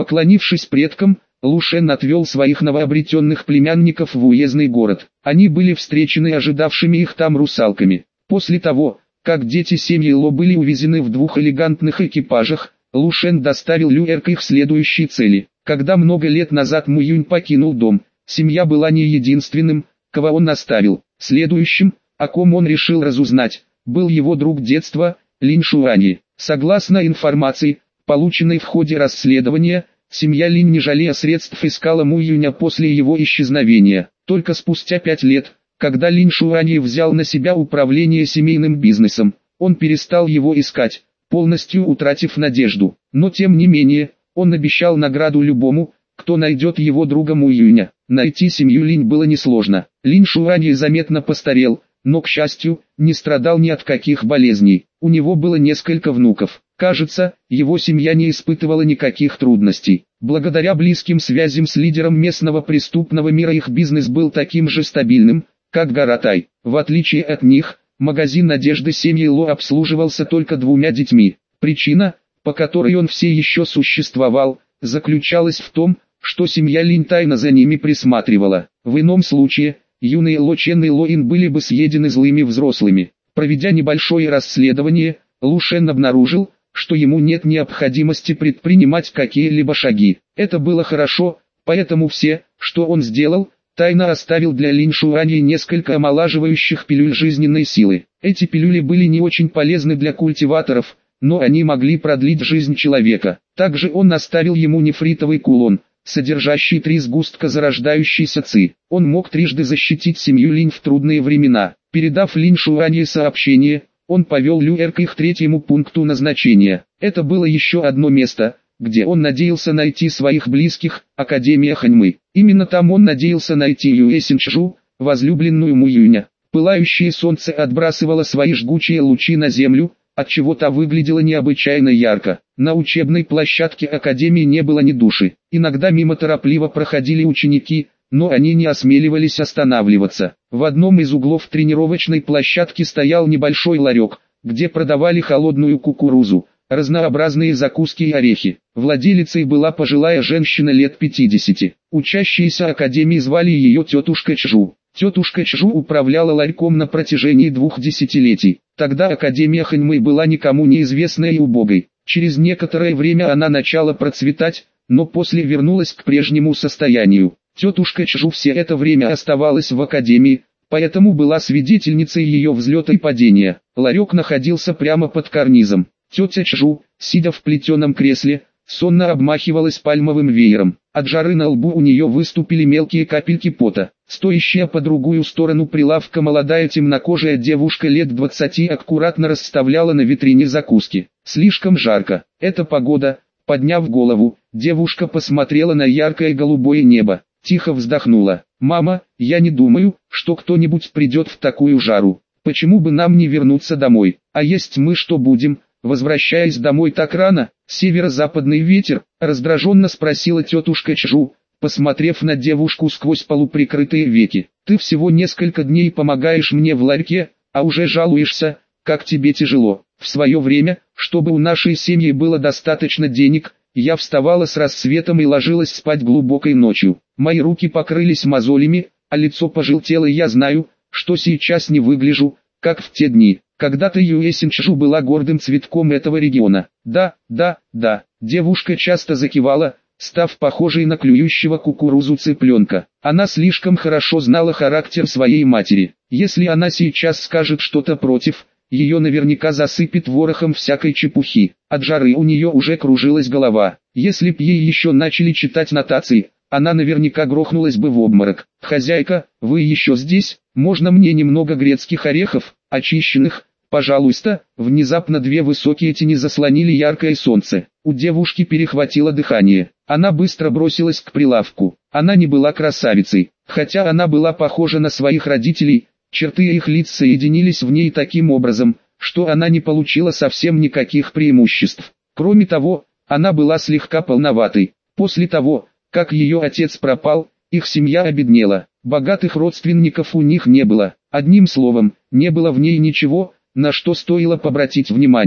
Поклонившись предкам, Лушен отвел своих новообретенных племянников в уездный город. Они были встречены ожидавшими их там русалками. После того, как дети семьи Ло были увезены в 2 элегантных экипажах, Лушен доставил Люэр к их следующей цели. Когда много лет назад Муюнь покинул дом, семья была не единственным, кого он оставил. Следующим, о ком он решил разузнать, был его друг детства, Линь Шуани. Согласно информации, полученной в ходе расследования, семья Линь, не жалея средств, искала Муюня после его исчезновения. Только спустя 5 лет, когда Линь Шуани взял на себя управление семейным бизнесом, он перестал его искать, полностью утратив надежду. Но тем не менее, он обещал награду любому, кто найдет его друга Муюня. Найти семью Линь было несложно. Линь Шуани заметно постарел, но, к счастью, не страдал ни от каких болезней. У него было несколько внуков. Кажется, его семья не испытывала никаких трудностей. Благодаря близким связям с лидером местного преступного мира их бизнес был таким же стабильным, как гора Тай. В отличие от них, магазин одежды семьи Ло обслуживался только 2 детьми. Причина, по которой он все еще существовал, заключалась в том, что семья Линь тайно за ними присматривала. В ином случае, юные Ло Чен и Ло Ин были бы съедены злыми взрослыми. Проведя небольшое расследование, Лушен обнаружил, что ему нет необходимости предпринимать какие-либо шаги. Это было хорошо, поэтому все, что он сделал, тайно оставил для Линь Шуани несколько омолаживающих пилюль жизненной силы. Эти пилюли были не очень полезны для культиваторов, но они могли продлить жизнь человека. Также он оставил ему нефритовый кулон, содержащий 3 сгустка зарождающейся ци. Он мог трижды защитить семью Линь в трудные времена. Передав Линь Шуани сообщение, он повел Люэр к их 3-му пункту назначения. Это было еще одно место, где он надеялся найти своих близких, Академия Ханьмы. Именно там он надеялся найти Юэ Синчжу, возлюбленную Муюня. Пылающее солнце отбрасывало свои жгучие лучи на землю, отчего та выглядела необычайно ярко. На учебной площадке Академии не было ни души. Иногда мимо торопливо проходили ученики, но они не осмеливались останавливаться. В одном из углов тренировочной площадки стоял небольшой ларек, где продавали холодную кукурузу, разнообразные закуски и орехи. Владелицей была пожилая женщина лет 50. Учащиеся Академии звали ее тетушка Чжу. Тетушка Чжу управляла ларьком на протяжении 2 десятилетий. Тогда Академия Ханьмы была никому неизвестной и убогой. Через некоторое время она начала процветать, но после вернулась к прежнему состоянию. Тетушка Чжу все это время оставалась в Академии, поэтому была свидетельницей ее взлета и падения. Ларек находился прямо под карнизом. Тетя Чжу, сидя в плетеном кресле, сонно обмахивалась пальмовым веером. От жары на лбу у нее выступили мелкие капельки пота. Стоящая по другую сторону прилавка молодая темнокожая девушка лет 20 аккуратно расставляла на витрине закуски. Слишком жарко. Эта погода. Подняв голову, девушка посмотрела на яркое голубое небо. Тихо вздохнула. «Мама, я не думаю, что кто-нибудь придет в такую жару. Почему бы нам не вернуться домой? А есть мы что будем, возвращаясь домой так рано?» «Северо-западный ветер?» — раздраженно спросила тетушка Чжу, посмотрев на девушку сквозь полуприкрытые веки. «Ты всего несколько дней помогаешь мне в ларьке, а уже жалуешься, как тебе тяжело. В свое время, чтобы у нашей семьи было достаточно денег, я вставала с рассветом и ложилась спать глубокой ночью. Мои руки покрылись мозолями, а лицо пожелтело, и я знаю, что сейчас не выгляжу, как в те дни. Когда-то Юэ Синчжу была гордым цветком этого региона. Да, да, да». Девушка часто закивала, став похожей на клюющего кукурузу цыпленка. Она слишком хорошо знала характер своей матери. Если она сейчас скажет что-то против, ее наверняка засыпет ворохом всякой чепухи. От жары у нее уже кружилась голова. Если б ей еще начали читать нотации, она наверняка грохнулась бы в обморок. «Хозяйка, вы еще здесь? Можно мне немного грецких орехов, очищенных, пожалуйста?» Внезапно 2 высокие тени заслонили яркое солнце. У девушки перехватило дыхание. Она быстро бросилась к прилавку. Она не была красавицей, хотя она была похожа на своих родителей. Черты их лиц соединились в ней таким образом, что она не получила совсем никаких преимуществ. Кроме того, она была слегка полноватой. После того, как ее отец пропал, их семья обеднела. Богатых родственников у них не было. Одним словом, не было в ней ничего, на что стоило обратить внимание.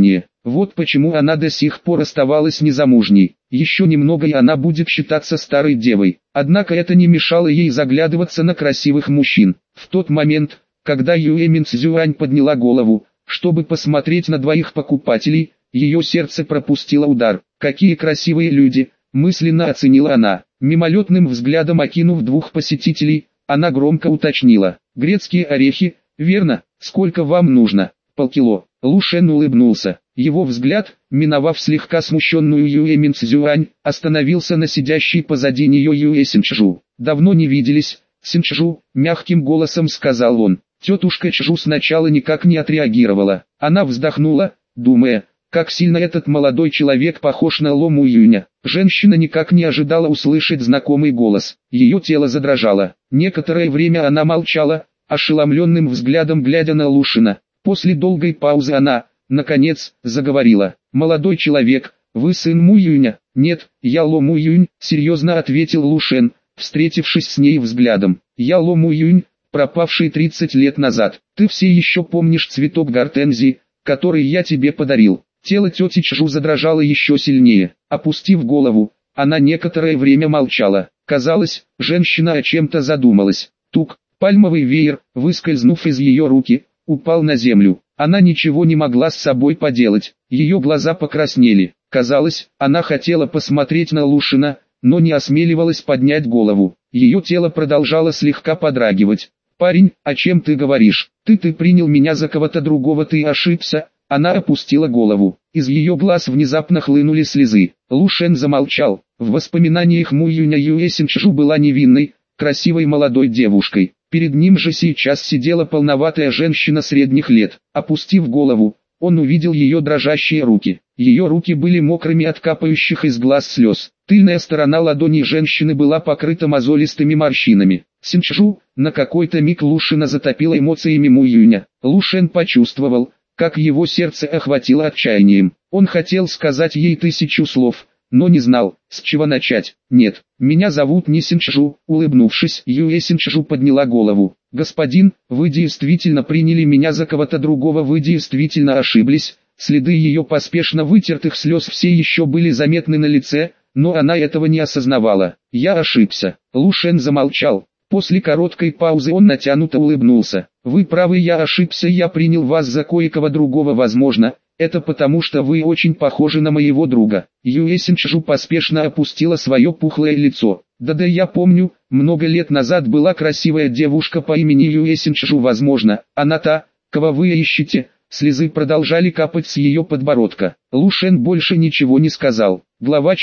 Вот почему она до сих пор оставалась незамужней. Еще немного и она будет считаться старой девой. Однако это не мешало ей заглядываться на красивых мужчин. В тот момент, когда Юэ Минцзюань подняла голову, чтобы посмотреть на двоих покупателей, ее сердце пропустило удар. «Какие красивые люди!» – мысленно оценила она. Мимолетным взглядом окинув двух посетителей, она громко уточнила: «Грецкие орехи, верно? Сколько вам нужно?» «Полкило». Лу Шен улыбнулся. Его взгляд, миновав слегка смущенную Юэ Минцзюань, остановился на сидящей позади нее Юэ Синчжу. «Давно не виделись, Синчжу», – мягким голосом сказал он. Тетушка Чжу сначала никак не отреагировала. Она вздохнула, думая, как сильно этот молодой человек похож на Ло Муюня. Женщина никак не ожидала услышать знакомый голос. Ее тело задрожало. Некоторое время она молчала, ошеломленным взглядом глядя на Лушина. После долгой паузы она, наконец, заговорила. «Молодой человек, вы сын Муюня?» «Нет, я Ло Муюнь», — серьезно ответил Лушен, встретившись с ней взглядом. «Я Ло Муюнь, пропавший 30 лет назад. Ты все еще помнишь цветок гортензии, который я тебе подарил?» Тело тети Чжу задрожало еще сильнее. Опустив голову, она некоторое время молчала. Казалось, женщина о чем-то задумалась. Тук, пальмовый веер, выскользнув из ее руки, упал на землю. Она ничего не могла с собой поделать. Ее глаза покраснели. Казалось, она хотела посмотреть на Лушина, но не осмеливалась поднять голову. Ее тело продолжало слегка подрагивать. «Парень, о чем ты говоришь? Ты принял меня за кого-то другого, ты ошибся». Она опустила голову. Из ее глаз внезапно хлынули слезы. Лу Шен замолчал. В воспоминаниях Муюня Юэ Синчжу была невинной, красивой молодой девушкой. Перед ним же сейчас сидела полноватая женщина средних лет. Опустив голову, он увидел ее дрожащие руки. Ее руки были мокрыми от капающих из глаз слез. Тыльная сторона ладони женщины была покрыта мозолистыми морщинами. Синчжу, на какой-то миг Лушина затопила эмоциями Муюня. Лу Шен почувствовал, как его сердце охватило отчаянием. Он хотел сказать ей 1000 слов, но не знал, с чего начать. «Нет, меня зовут не Синчжу», — улыбнувшись, Юэ Синчжу подняла голову. «Господин, вы действительно приняли меня за кого-то другого, вы действительно ошиблись». Следы ее поспешно вытертых слез все еще были заметны на лице, но она этого не осознавала. «Я ошибся». Лу Шен замолчал. После короткой паузы он натянуто улыбнулся. «Вы правы, я ошибся, я принял вас за кое-кого другого, возможно, это потому что вы очень похожи на моего друга». Юэ Синчжу поспешно опустила свое пухлое лицо. «Да-да, я помню, много лет назад была красивая девушка по имени Юэ Синчжу, возможно, она та, кого вы ищете». Слезы продолжали капать с ее подбородка. Лу Шен больше ничего не сказал. Глава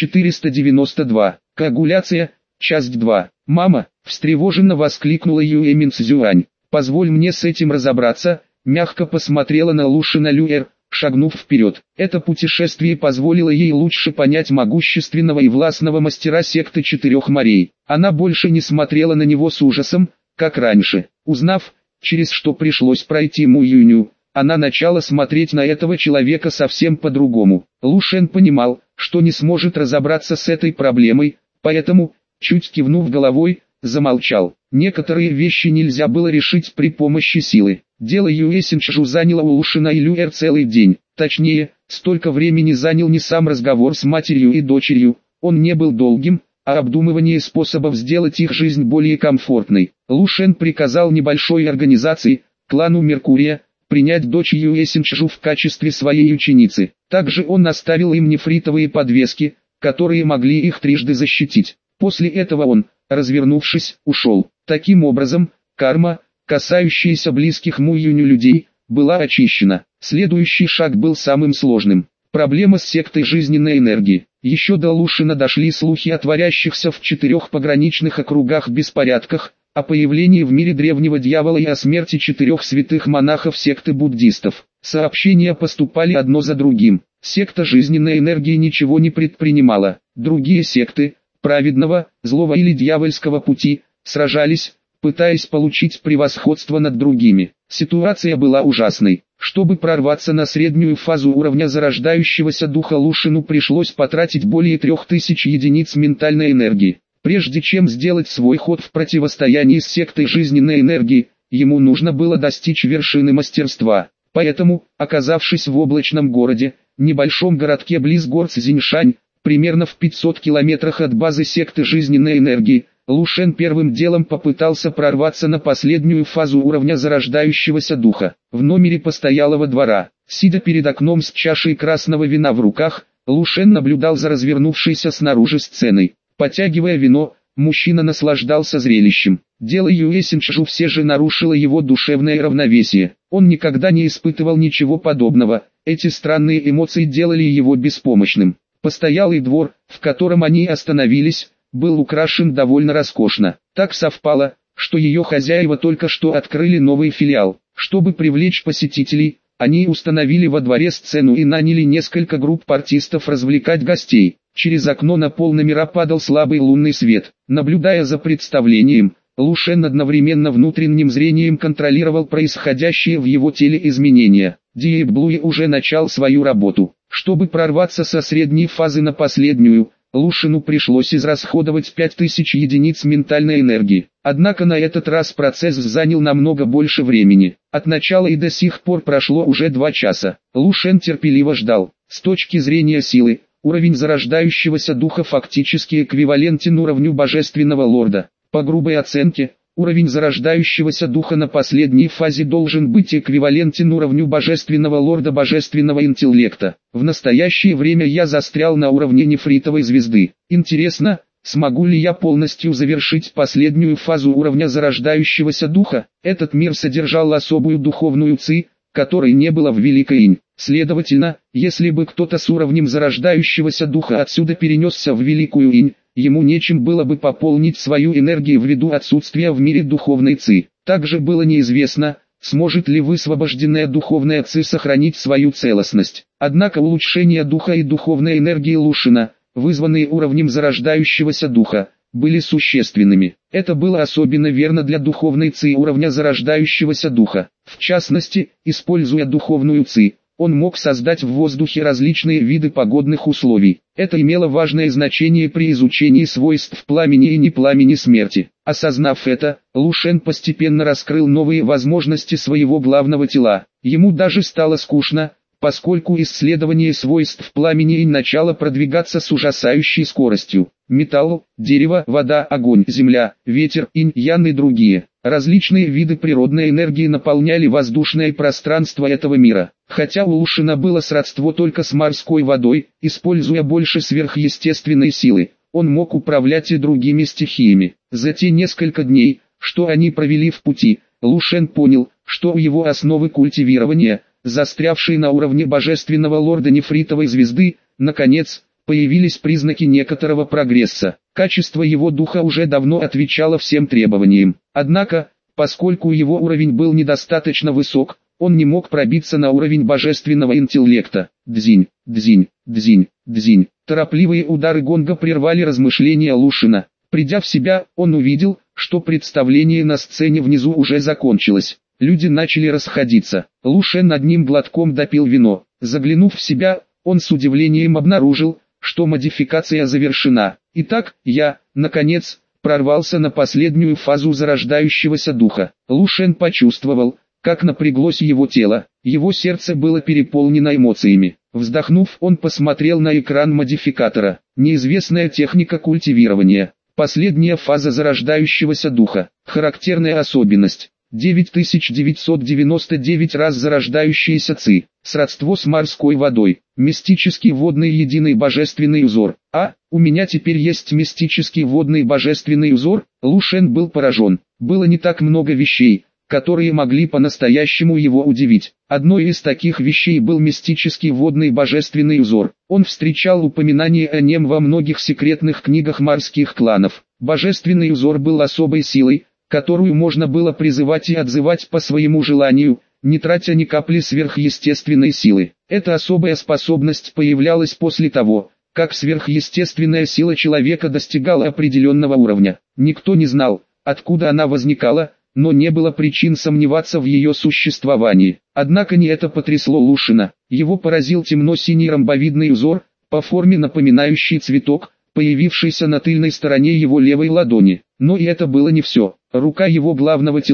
492. Коагуляция. Часть 2. «Мама!» – встревоженно воскликнула Юэ Минцзюань. «Позволь мне с этим разобраться», – мягко посмотрела на Лушина Люэр, шагнув вперед. Это путешествие позволило ей лучше понять могущественного и властного мастера секты Четырех морей. Она больше не смотрела на него с ужасом, как раньше. Узнав, через что пришлось пройти Муюню, она начала смотреть на этого человека совсем по-другому. Лу Шен понимал, что не сможет разобраться с этой проблемой, поэтому, чуть кивнув головой, замолчал. Некоторые вещи нельзя было решить при помощи силы. Дело Юэ Синчжу заняло у Лушина и Люэр целый день. Точнее, столько времени занял не сам разговор с матерью и дочерью, он не был долгим, а обдумывание способов сделать их жизнь более комфортной. Лу Шен приказал небольшой организации, клану Меркурия, принять дочь Юэ Синчжу в качестве своей ученицы. Также он наставил им нефритовые подвески, которые могли их трижды защитить. После этого он, развернувшись, ушел. Таким образом, карма, касающаяся близких Муюню людей, была очищена. Следующий шаг был самым сложным. Проблема с сектой жизненной энергии. Еще до Лушина дошли слухи о творящихся в 4 пограничных округах беспорядках, о появлении в мире древнего дьявола и о смерти 4 святых монахов секты буддистов. Сообщения поступали одно за другим. Секта жизненной энергии ничего не предпринимала. Другие секты, праведного, злого или дьявольского пути, сражались, пытаясь получить превосходство над другими. Ситуация была ужасной. Чтобы прорваться на среднюю фазу уровня зарождающегося духа, Лушину пришлось потратить более 3000 единиц ментальной энергии. Прежде чем сделать свой ход в противостоянии с сектой жизненной энергии, ему нужно было достичь вершины мастерства. Поэтому, оказавшись в облачном городе, небольшом городке близ гор Цзиньшань, примерно в 500 километрах от базы секты жизненной энергии, Лу Шен первым делом попытался прорваться на последнюю фазу уровня зарождающегося духа. В номере постоялого двора, сидя перед окном с чашей красного вина в руках, Лу Шен наблюдал за развернувшейся снаружи сценой. Потягивая вино, мужчина наслаждался зрелищем. Дело Юэ Синчжу все же нарушило его душевное равновесие. Он никогда не испытывал ничего подобного, эти странные эмоции делали его беспомощным. Постоялый двор, в котором они остановились, был украшен довольно роскошно. Так совпало, что ее хозяева только что открыли новый филиал. Чтобы привлечь посетителей, они установили во дворе сцену и наняли несколько групп артистов развлекать гостей. Через окно на полномера падал слабый лунный свет. Наблюдая за представлением, Лу Шен одновременно внутренним зрением контролировал происходящие в его теле изменения. Диэп Блуи уже начал свою работу. Чтобы прорваться со средней фазы на последнюю, Лу Шену пришлось израсходовать 5000 единиц ментальной энергии. Однако на этот раз процесс занял намного больше времени. От начала и до сих пор прошло уже 2 часа. Лу Шен терпеливо ждал. С точки зрения силы, уровень зарождающегося духа фактически эквивалентен уровню божественного лорда. По грубой оценке, уровень зарождающегося духа на последней фазе должен быть эквивалентен уровню божественного лорда божественного интеллекта. В настоящее время я застрял на уровне нефритовой звезды. Интересно, смогу ли я полностью завершить последнюю фазу уровня зарождающегося духа? Этот мир содержал особую духовную ци, которой не было в Великой Инь. Следовательно, если бы кто-то с уровнем зарождающегося духа отсюда перенесся в Великую Инь, ему нечем было бы пополнить свою энергию ввиду отсутствия в мире духовной ци. Также было неизвестно, сможет ли высвобожденная духовная ци сохранить свою целостность. Однако улучшение духа и духовной энергии Лу Шена, вызванные уровнем зарождающегося духа, были существенными. Это было особенно верно для духовной ци уровня зарождающегося духа. В частности, используя духовную ци, он мог создать в воздухе различные виды погодных условий. Это имело важное значение при изучении свойств пламени и непламени смерти. Осознав это, Лу Шен постепенно раскрыл новые возможности своего главного тела. Ему даже стало скучно, поскольку исследование свойств пламени и начало продвигаться с ужасающей скоростью. Металл, дерево, вода, огонь, земля, ветер, инь-ян и другие. Различные виды природной энергии наполняли воздушное пространство этого мира. Хотя у Лу Шена было сродство только с морской водой, используя больше сверхъестественной силы, он мог управлять и другими стихиями. За те несколько дней, что они провели в пути, Лу Шен понял, что у его основы культивирования, застрявшие на уровне божественного лорда нефритовой звезды, наконец, появились признаки некоторого прогресса. Качество его духа уже давно отвечало всем требованиям. Однако, поскольку его уровень был недостаточно высок, он не мог пробиться на уровень божественного интеллекта. Дзинь, дзинь, дзинь, дзинь. Торопливые удары гонга прервали размышления Лу Шена. Придя в себя, он увидел, что представление на сцене внизу уже закончилось. Люди начали расходиться. Лу Шен одним глотком допил вино. Заглянув в себя, он с удивлением обнаружил, что модификация завершена. Итак, я, наконец, прорвался на последнюю фазу зарождающегося духа. Лу Шен почувствовал, как напряглось его тело, его сердце было переполнено эмоциями. Вздохнув, он посмотрел на экран модификатора. Неизвестная техника культивирования. Последняя фаза зарождающегося духа. Характерная особенность. 9999 раз зарождающаяся ци. Сродство с морской водой. Мистический водный единый божественный узор. У меня теперь есть мистический водный божественный узор? Лу Шен был поражен. Было не так много вещей, которые могли по-настоящему его удивить. Одной из таких вещей был мистический водный божественный узор. Он встречал упоминания о нем во многих секретных книгах морских кланов. Божественный узор был особой силой, которую можно было призывать и отзывать по своему желанию, не тратя ни капли сверхъестественной силы. Эта особая способность появлялась после того, как сверхъестественная сила человека достигала определенного уровня. Никто не знал, откуда она возникала, но не было причин сомневаться в ее существовании. Однако не это потрясло Лу Шена. Его поразил темно-синий ромбовидный узор, по форме напоминающий цветок, появившийся на тыльной стороне его левой ладони. Но и это было не все. Рука его главного тела,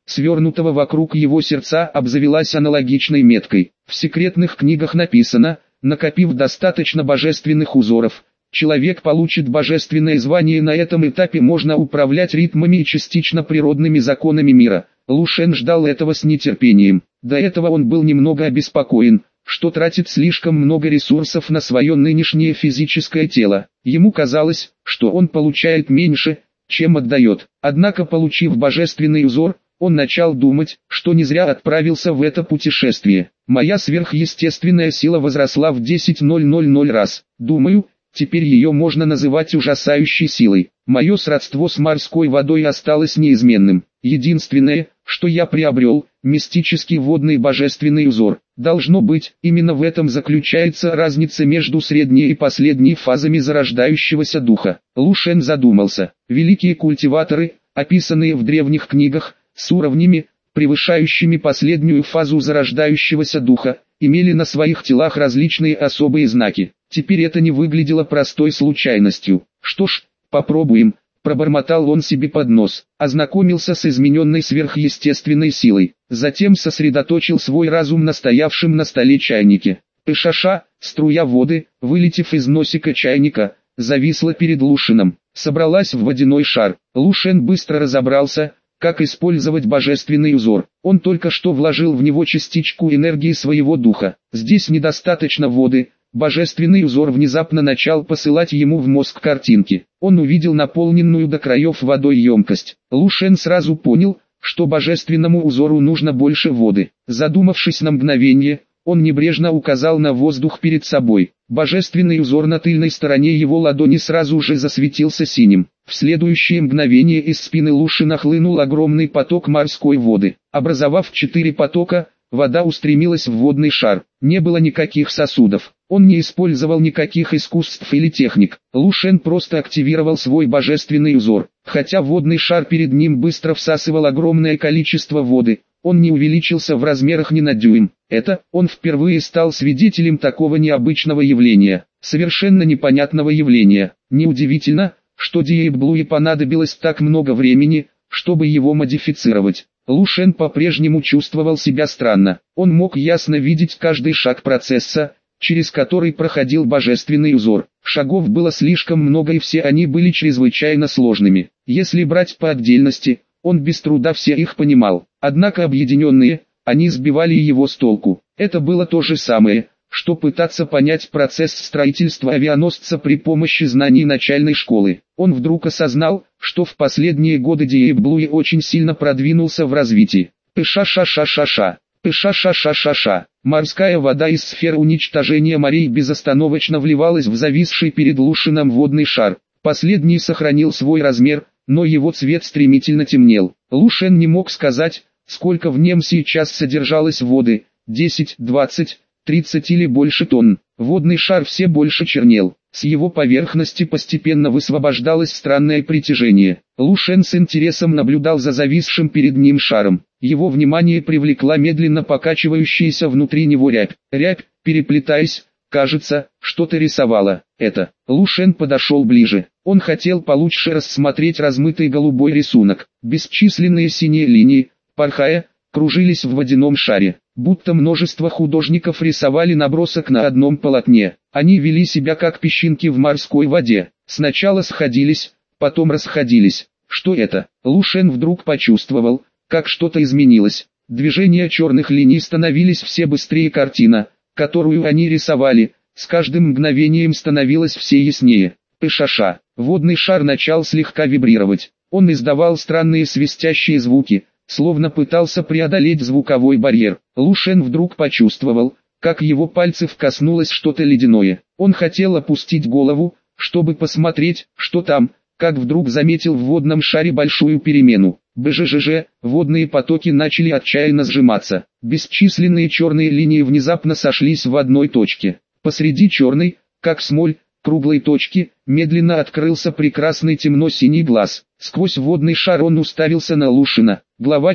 свернутого вокруг его сердца, обзавелась аналогичной меткой. В секретных книгах написано: накопив достаточно божественных узоров, человек получит божественное звание, и на этом этапе можно управлять ритмами и частично природными законами мира. Лу Шен ждал этого с нетерпением. До этого он был немного обеспокоен, что тратит слишком много ресурсов на свое нынешнее физическое тело. Ему казалось, что он получает меньше, чем отдает. Однако, получив божественный узор, он начал думать, что не зря отправился в это путешествие. Моя сверхъестественная сила возросла в 10,000 раз. Думаю, теперь ее можно называть ужасающей силой. Мое сродство с морской водой осталось неизменным. Единственное, что я приобрел, мистический водный божественный узор. Должно быть, именно в этом заключается разница между средней и последней фазами зарождающегося духа. Лу Шен задумался. Великие культиваторы, описанные в древних книгах, с уровнями, превышающими последнюю фазу зарождающегося духа, имели на своих телах различные особые знаки. Теперь это не выглядело простой случайностью. Что ж, попробуем. Пробормотал он себе под нос, ознакомился с измененной сверхъестественной силой, затем сосредоточил свой разум на стоявшем на столе чайнике. Пышаша, струя воды, вылетев из носика чайника, зависла перед Лу Шеном, собралась в водяной шар. Лу Шен быстро разобрался, как использовать божественный узор. Он только что вложил в него частичку энергии своего духа. Здесь недостаточно воды. Божественный узор внезапно начал посылать ему в мозг картинки. Он увидел наполненную до краев водой емкость. Лу Шен сразу понял, что божественному узору нужно больше воды. Задумавшись на мгновение, он небрежно указал на воздух перед собой. Божественный узор на тыльной стороне его ладони сразу же засветился синим. В следующее мгновение из спины Лу Шена хлынул огромный поток морской воды. Образовав 4 потока, вода устремилась в водный шар. Не было никаких сосудов. Он не использовал никаких искусств или техник. Лу Шен просто активировал свой божественный узор. Хотя водный шар перед ним быстро всасывал огромное количество воды, он не увеличился в размерах ни на дюйм. Он впервые стал свидетелем такого необычного явления, совершенно непонятного явления. Неудивительно, что Deep Blue понадобилось так много времени, чтобы его модифицировать. Лу Шен по-прежнему чувствовал себя странно. Он мог ясно видеть каждый шаг процесса, через который проходил божественный узор. Шагов было слишком много, и все они были чрезвычайно сложными. Если брать по отдельности, он без труда все их понимал. Однако объединенные, они сбивали его с толку. Это было то же самое, что пытаться понять процесс строительства авианосца при помощи знаний начальной школы. Он вдруг осознал, что в последние годы Deep Blue очень сильно продвинулся в развитии. Пыша-ша-ша-ша-ша. Пыша-ша-ша-ша-ша. Морская вода из сфер уничтожения морей безостановочно вливалась в зависший перед Лу Шеном водный шар. Последний сохранил свой размер, но его цвет стремительно темнел. Лу Шен не мог сказать, сколько в нем сейчас содержалось воды, 10, 20, 30 или больше тонн. Водный шар все больше чернел. С его поверхности постепенно высвобождалось странное притяжение. Лу Шен с интересом наблюдал за зависшим перед ним шаром. Его внимание привлекла медленно покачивающаяся внутри него рябь. Рябь, переплетаясь, кажется, что-то рисовала. Лу Шен подошел ближе. Он хотел получше рассмотреть размытый голубой рисунок. Бесчисленные синие линии, порхая, кружились в водяном шаре, будто множество художников рисовали набросок на одном полотне. Они вели себя как песчинки в морской воде. Сначала сходились, потом расходились. Что это? Лу Шен вдруг почувствовал, как что-то изменилось. Движения черных линий становились все быстрее, картина, которую они рисовали, с каждым мгновением становилась все яснее. Пышаша. Водный шар начал слегка вибрировать. Он издавал странные свистящие звуки, словно пытался преодолеть звуковой барьер. Лу Шен вдруг почувствовал, как его пальцев коснулось что-то ледяное. Он хотел опустить голову, чтобы посмотреть, что там, как вдруг заметил в водном шаре большую перемену. БЖЖЖ, водные потоки начали отчаянно сжиматься. Бесчисленные черные линии внезапно сошлись в одной точке. Посреди черной, как смоль, круглой точки, медленно открылся прекрасный темно-синий глаз. Сквозь водный шар он уставился на Лу Шена. Глава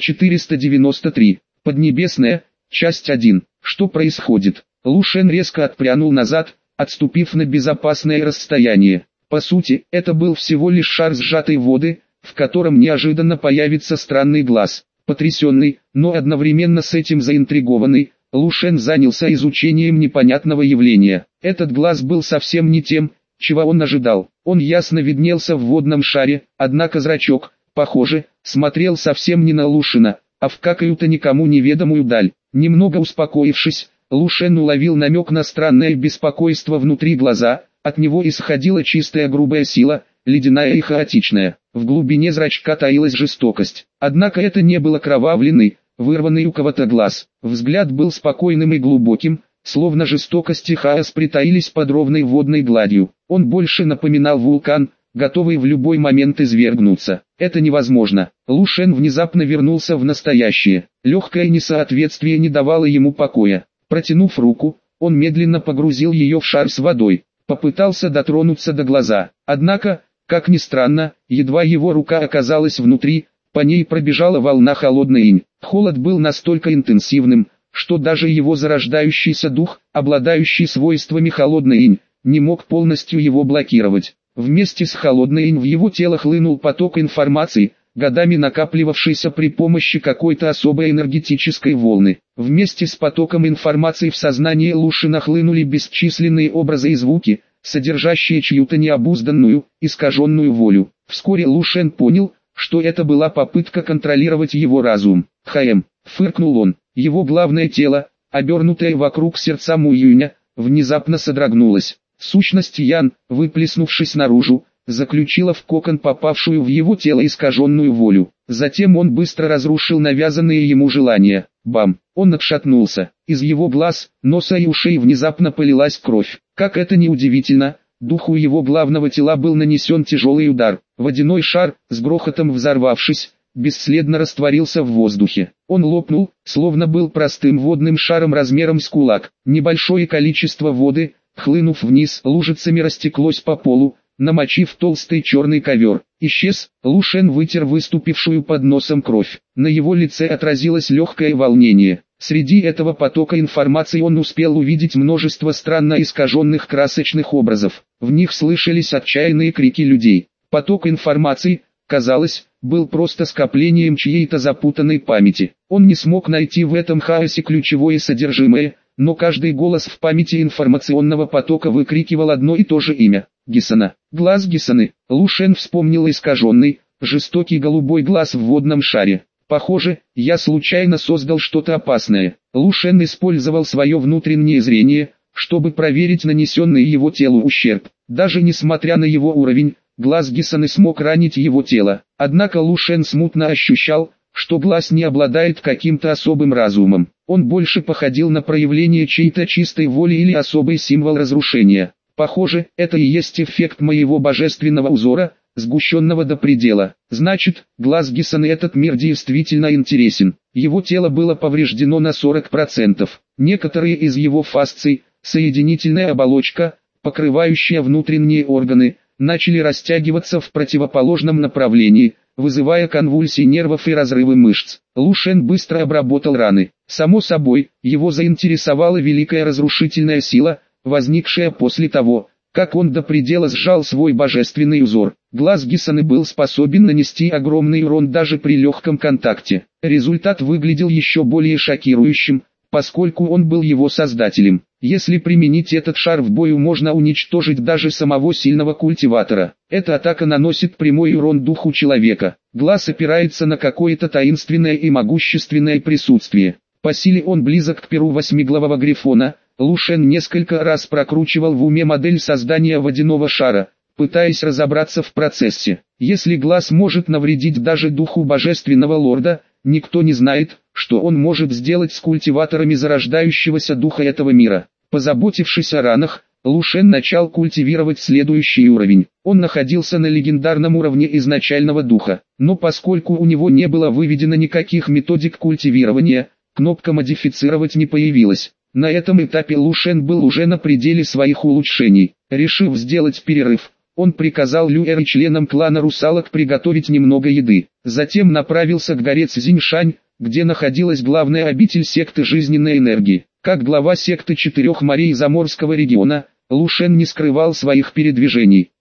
493. Поднебесная, часть 1. Что происходит? Лу Шен резко отпрянул назад, отступив на безопасное расстояние. По сути, это был всего лишь шар сжатой воды, в котором неожиданно появится странный глаз. Потрясенный, но одновременно с этим заинтригованный, Лушен занялся изучением непонятного явления. Этот глаз был совсем не тем, чего он ожидал. Он ясно виднелся в водном шаре, однако зрачок, похоже, смотрел совсем не на Лушена, а в какую-то никому неведомую даль. Немного успокоившись, Лушен уловил намек на странное беспокойство внутри глаза, от него исходила чистая грубая сила, ледяная и хаотичная. В глубине зрачка таилась жестокость. Однако это не был окровавленный, вырванный у кого-то глаз. Взгляд был спокойным и глубоким, словно жестокость и хаос притаились под ровной водной гладью. Он больше напоминал вулкан, готовый в любой момент извергнуться. Это невозможно. Лушен внезапно вернулся в настоящее. Легкое несоответствие не давало ему покоя. Протянув руку, он медленно погрузил ее в шар с водой. Попытался дотронуться до глаза. Однако, как ни странно, едва его рука оказалась внутри, по ней пробежала волна холодной инь. Холод был настолько интенсивным, что даже его зарождающийся дух, обладающий свойствами холодной инь, не мог полностью его блокировать. Вместе с холодной инь в его тело хлынул поток информации, годами накапливавшийся при помощи какой-то особой энергетической волны. Вместе с потоком информации в сознание Лушена хлынули бесчисленные образы и звуки, содержащие чью-то необузданную, искаженную волю. Вскоре Лушен понял, что это была попытка контролировать его разум. «Хаэм!» — фыркнул он. Его главное тело, обернутое вокруг сердца Муюня, внезапно содрогнулось. Сущность Ян, выплеснувшись наружу, заключила в кокон попавшую в его тело искаженную волю. Затем он быстро разрушил навязанные ему желания. Бам! Он отшатнулся. Из его глаз, носа и ушей внезапно полилась кровь. Как это ни удивительно, духу его главного тела был нанесен тяжелый удар. Водяной шар, с грохотом взорвавшись, бесследно растворился в воздухе. Он лопнул, словно был простым водным шаром размером с кулак. Небольшое количество воды, хлынув вниз, лужицами растеклось по полу, намочив толстый черный ковер. Исчез. Лушен вытер выступившую под носом кровь. На его лице отразилось легкое волнение. Среди этого потока информации он успел увидеть множество странно искаженных красочных образов. В них слышались отчаянные крики людей. Поток информации, казалось, был просто скоплением чьей-то запутанной памяти. Он не смог найти в этом хаосе ключевое содержимое, но каждый голос в памяти информационного потока выкрикивал одно и то же имя – Гисана. Глаз Гисаны. Лушен вспомнил искаженный, жестокий голубой глаз в водном шаре. Похоже, я случайно создал что-то опасное. Лушен использовал свое внутреннее зрение, чтобы проверить нанесенный его телу ущерб. Даже несмотря на его уровень, глаз Гисаны смог ранить его тело. Однако Лушен смутно ощущал, что глаз не обладает каким-то особым разумом. Он больше походил на проявление чьей-то чистой воли или особый символ разрушения. Похоже, это и есть эффект моего божественного узора, сгущенного до предела. Значит, глаз Гисаны этот мир действительно интересен. Его тело было повреждено на 40%. Некоторые из его фасций, соединительная оболочка, покрывающая внутренние органы, начали растягиваться в противоположном направлении, вызывая конвульсии нервов и разрывы мышц. Лушен быстро обработал раны. Само собой, его заинтересовала великая разрушительная сила, возникшая после того, как он до предела сжал свой божественный узор. Глаз Гисаны был способен нанести огромный урон даже при легком контакте. Результат выглядел еще более шокирующим, поскольку он был его создателем. Если применить этот шар в бою, можно уничтожить даже самого сильного культиватора. Эта атака наносит прямой урон духу человека. Глаз опирается на какое-то таинственное и могущественное присутствие. По силе он близок к перу восьмиглавого грифона. Лушен несколько раз прокручивал в уме модель создания водяного шара, пытаясь разобраться в процессе. Если глаз может навредить даже духу божественного лорда, никто не знает, что он может сделать с культиваторами зарождающегося духа этого мира. Позаботившись о ранах, Лушен начал культивировать следующий уровень. Он находился на легендарном уровне изначального духа, но поскольку у него не было выведено никаких методик культивирования, кнопка «Модифицировать» не появилась. На этом этапе Лушен был уже на пределе своих улучшений. Решив сделать перерыв, он приказал Люэр и членам клана русалок приготовить немного еды. Затем направился к горе Цзиньшань, где находилась главная обитель секты жизненной энергии. Как глава секты Четырех морей Заморского региона, Лушен не скрывал своих передвижений. То,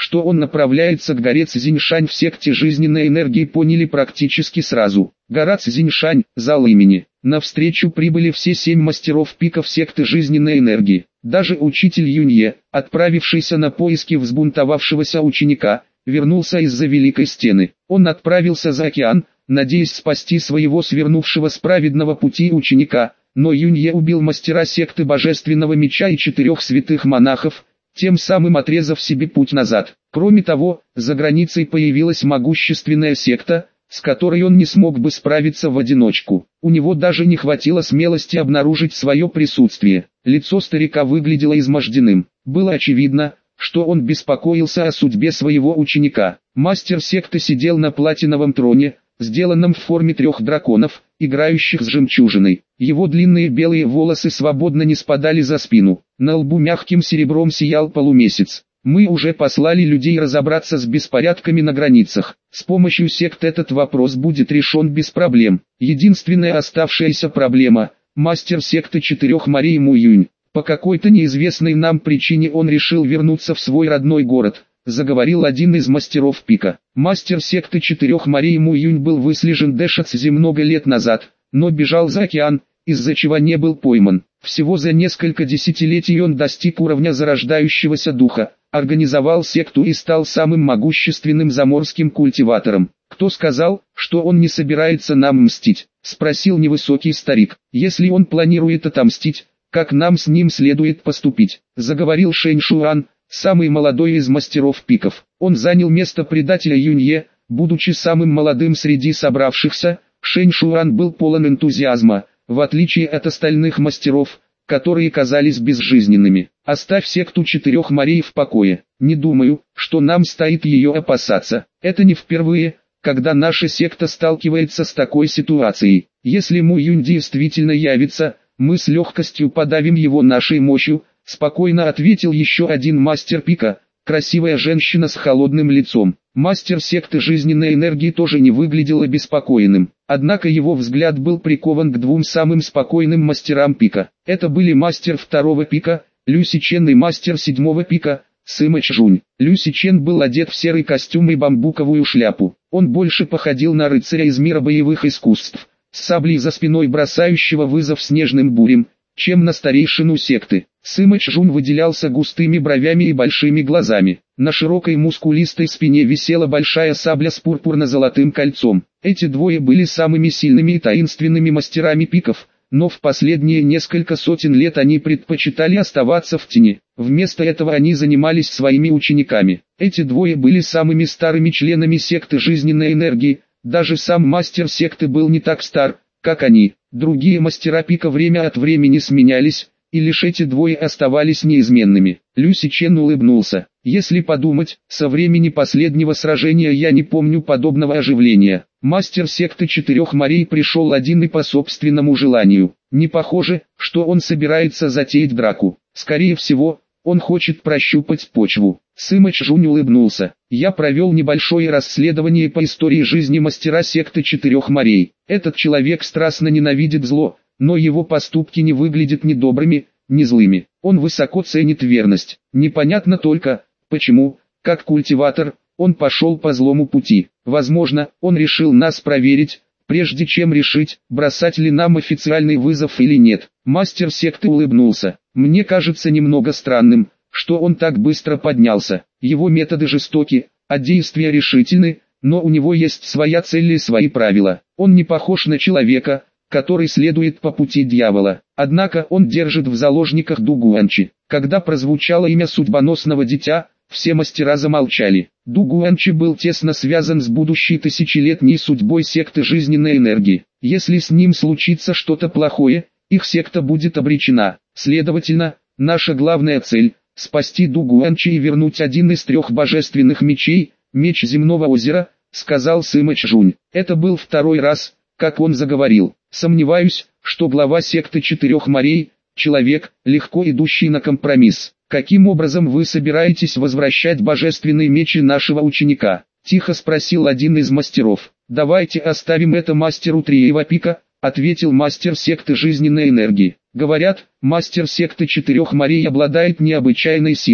что он направляется к горе Цзиньшань в секте жизненной энергии, поняли практически сразу. Гора Цзиньшань, зал имени. Навстречу прибыли все 7 мастеров пиков секты жизненной энергии. Даже учитель Юнье, отправившийся на поиски взбунтовавшегося ученика, вернулся из-за Великой Стены. Он отправился за океан, надеясь спасти своего свернувшего с праведного пути ученика, но Юнье убил мастера секты Божественного Меча и 4 святых монахов, тем самым отрезав себе путь назад. Кроме того, за границей появилась могущественная секта, с которой он не смог бы справиться в одиночку. У него даже не хватило смелости обнаружить свое присутствие. Лицо старика выглядело изможденным. Было очевидно, что он беспокоился о судьбе своего ученика. Мастер секты сидел на платиновом троне, сделанном в форме 3 драконов, играющих с жемчужиной. Его длинные белые волосы свободно не спадали за спину. На лбу мягким серебром сиял полумесяц. Мы уже послали людей разобраться с беспорядками на границах. С помощью сект этот вопрос будет решен без проблем. Единственная оставшаяся проблема – мастер секты 4 морей Му Юнь. По какой-то неизвестной нам причине он решил вернуться в свой родной город, заговорил один из мастеров пика. Мастер секты 4 морей Му Юнь был выслежен Дэшацзи много лет назад, но бежал за океан, из-за чего не был пойман. Всего за несколько десятилетий он достиг уровня зарождающегося духа, организовал секту и стал самым могущественным заморским культиватором. «Кто сказал, что он не собирается нам мстить?» – спросил невысокий старик. «Если он планирует отомстить, как нам с ним следует поступить?» – заговорил Шэнь Шуан, самый молодой из мастеров пиков. Он занял место предателя Юнье, будучи самым молодым среди собравшихся. Шэнь Шуан был полон энтузиазма, в отличие от остальных мастеров, которые казались безжизненными. «Оставь секту 4 морей в покое. Не думаю, что нам стоит ее опасаться. Это не впервые, когда наша секта сталкивается с такой ситуацией. Если Му Юнь действительно явится, мы с легкостью подавим его нашей мощью», спокойно ответил еще один мастер пика, красивая женщина с холодным лицом. Мастер секты жизненной энергии тоже не выглядел обеспокоенным, однако его взгляд был прикован к 2 самым спокойным мастерам пика. Это были мастер 2 пика, Лю Сичен, и мастер 7 пика, Сыма Чжунь. Лю Сичен был одет в серый костюм и бамбуковую шляпу. Он больше походил на рыцаря из мира боевых искусств, с саблей за спиной, бросающего вызов снежным бурям, чем на старейшину секты. Сыма Чжунь выделялся густыми бровями и большими глазами. На широкой мускулистой спине висела большая сабля с пурпурно-золотым кольцом. Эти двое были самыми сильными и таинственными мастерами пиков, но в последние несколько сотен лет они предпочитали оставаться в тени. Вместо этого они занимались своими учениками. Эти двое были самыми старыми членами секты жизненной энергии. Даже сам мастер секты был не так стар, как они. Другие мастера пика время от времени сменялись, и лишь эти двое оставались неизменными. Лю Сичен улыбнулся. «Если подумать, со времени последнего сражения я не помню подобного оживления. Мастер секты 4 морей пришел один и по собственному желанию. Не похоже, что он собирается затеять драку. Скорее всего, он хочет прощупать почву». Сыма Чжунь улыбнулся. «Я провел небольшое расследование по истории жизни мастера секты 4 морей. Этот человек страстно ненавидит зло, но его поступки не выглядят ни добрыми, ни злыми. Он высоко ценит верность. Непонятно только, почему, как культиватор, он пошел по злому пути. Возможно, он решил нас проверить, прежде чем решить, бросать ли нам официальный вызов или нет». Мастер секты улыбнулся. «Мне кажется немного странным, что он так быстро поднялся. Его методы жестоки, а действия решительны, но у него есть своя цель и свои правила. Он не похож на человека, который следует по пути дьявола. Однако он держит в заложниках Ду Гуанчи». Когда прозвучало имя судьбоносного дитя, все мастера замолчали. Ду Гуанчи был тесно связан с будущей тысячелетней судьбой секты жизненной энергии. Если с ним случится что-то плохое, их секта будет обречена. Следовательно, наша главная цель – спасти Ду Гуанчи и вернуть один из 3 божественных мечей, меч Земного озера, сказал Сыма Чжунь. Это был 2-й раз, как он заговорил. «Сомневаюсь, что глава секты 4 морей – человек, легко идущий на компромисс. Каким образом вы собираетесь возвращать божественные мечи нашего ученика?» – тихо спросил один из мастеров. «Давайте оставим это мастеру 3 пика», – ответил мастер секты жизненной энергии. «Говорят, мастер секты 4 морей обладает необычайной силой,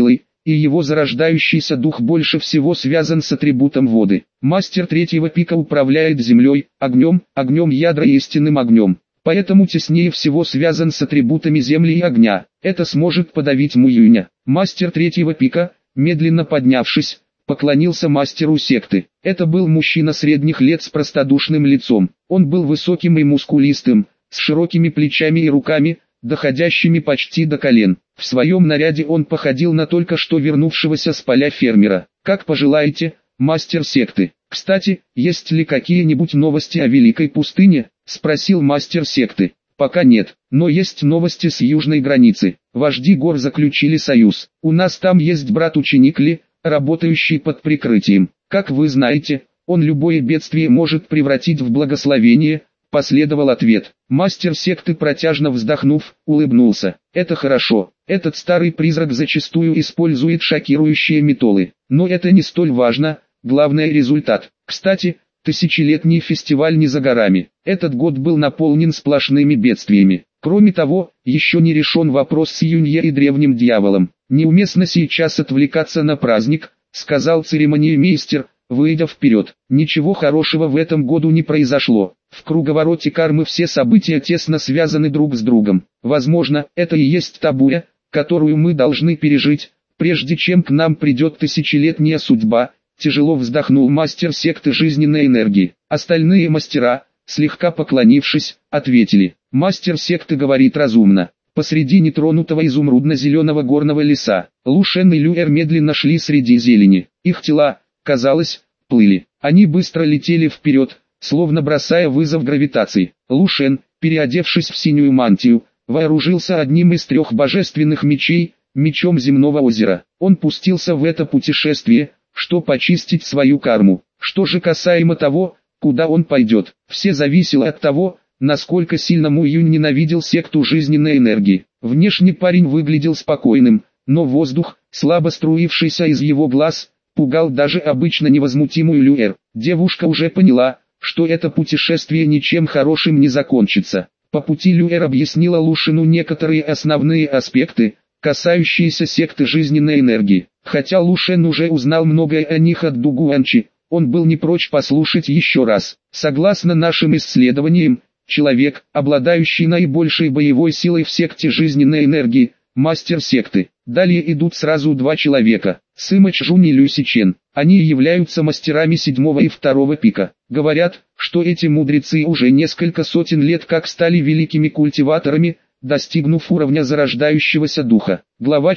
и его зарождающийся дух больше всего связан с атрибутом воды. Мастер третьего пика управляет землей, огнем ядра и истинным огнем. Поэтому теснее всего связан с атрибутами земли и огня. Это сможет подавить Муюня. Мастер третьего пика, медленно поднявшись, поклонился мастеру секты. Это был мужчина средних лет с простодушным лицом. Он был высоким и мускулистым, с широкими плечами и руками, доходящими почти до колен. В своем наряде он походил на только что вернувшегося с поля фермера. «Как пожелаете, мастер секты. Кстати, есть ли какие-нибудь новости о Великой пустыне?» — спросил мастер секты. «Пока нет, но есть новости с южной границы. Вожди гор заключили союз. У нас там есть брат-ученик Ли, работающий под прикрытием. Как вы знаете, он любое бедствие может превратить в благословение». Последовал ответ. Мастер секты, протяжно вздохнув, улыбнулся. «Это хорошо. Этот старый призрак зачастую использует шокирующие методы. Но это не столь важно, главное результат. Кстати, тысячелетний фестиваль не за горами. Этот год был наполнен сплошными бедствиями. Кроме того, еще не решен вопрос с Юнье и древним дьяволом. Неуместно сейчас отвлекаться на праздник», — сказал церемониймейстер, выйдя вперед. «Ничего хорошего в этом году не произошло. В круговороте кармы все события тесно связаны друг с другом. Возможно, это и есть та буря, которую мы должны пережить, прежде чем к нам придет тысячелетняя судьба», — тяжело вздохнул мастер секты жизненной энергии. Остальные мастера, слегка поклонившись, ответили. Мастер секты говорит разумно. Посреди нетронутого изумрудно-зеленого горного леса, Лушен и Люэр медленно шли среди зелени. Их тела, казалось, плыли. Они быстро летели вперед, словно бросая вызов гравитации. Лушен, переодевшись в синюю мантию, вооружился одним из 3 божественных мечей, мечом земного озера. Он пустился в это путешествие, чтобы очистить свою карму. Что же касаемо того, куда он пойдет, все зависело от того, насколько сильно Му Юнь ненавидел секту жизненной энергии. Внешне парень выглядел спокойным, но воздух, слабо струившийся из его глаз, пугал даже обычно невозмутимую Люэр. Девушка уже поняла, что это путешествие ничем хорошим не закончится. По пути Люэр объяснила Лушину некоторые основные аспекты, касающиеся секты жизненной энергии. Хотя Лушен уже узнал многое о них от Дугуанчи, он был не прочь послушать еще раз. Согласно нашим исследованиям, человек, обладающий наибольшей боевой силой в секте жизненной энергии, мастер секты. Далее идут сразу 2 человека, Сыма Чжун и Люси Чен. Они являются мастерами 7 и 2 пика. Говорят, что эти мудрецы уже несколько сотен лет как стали великими культиваторами, достигнув уровня зарождающегося духа. Глава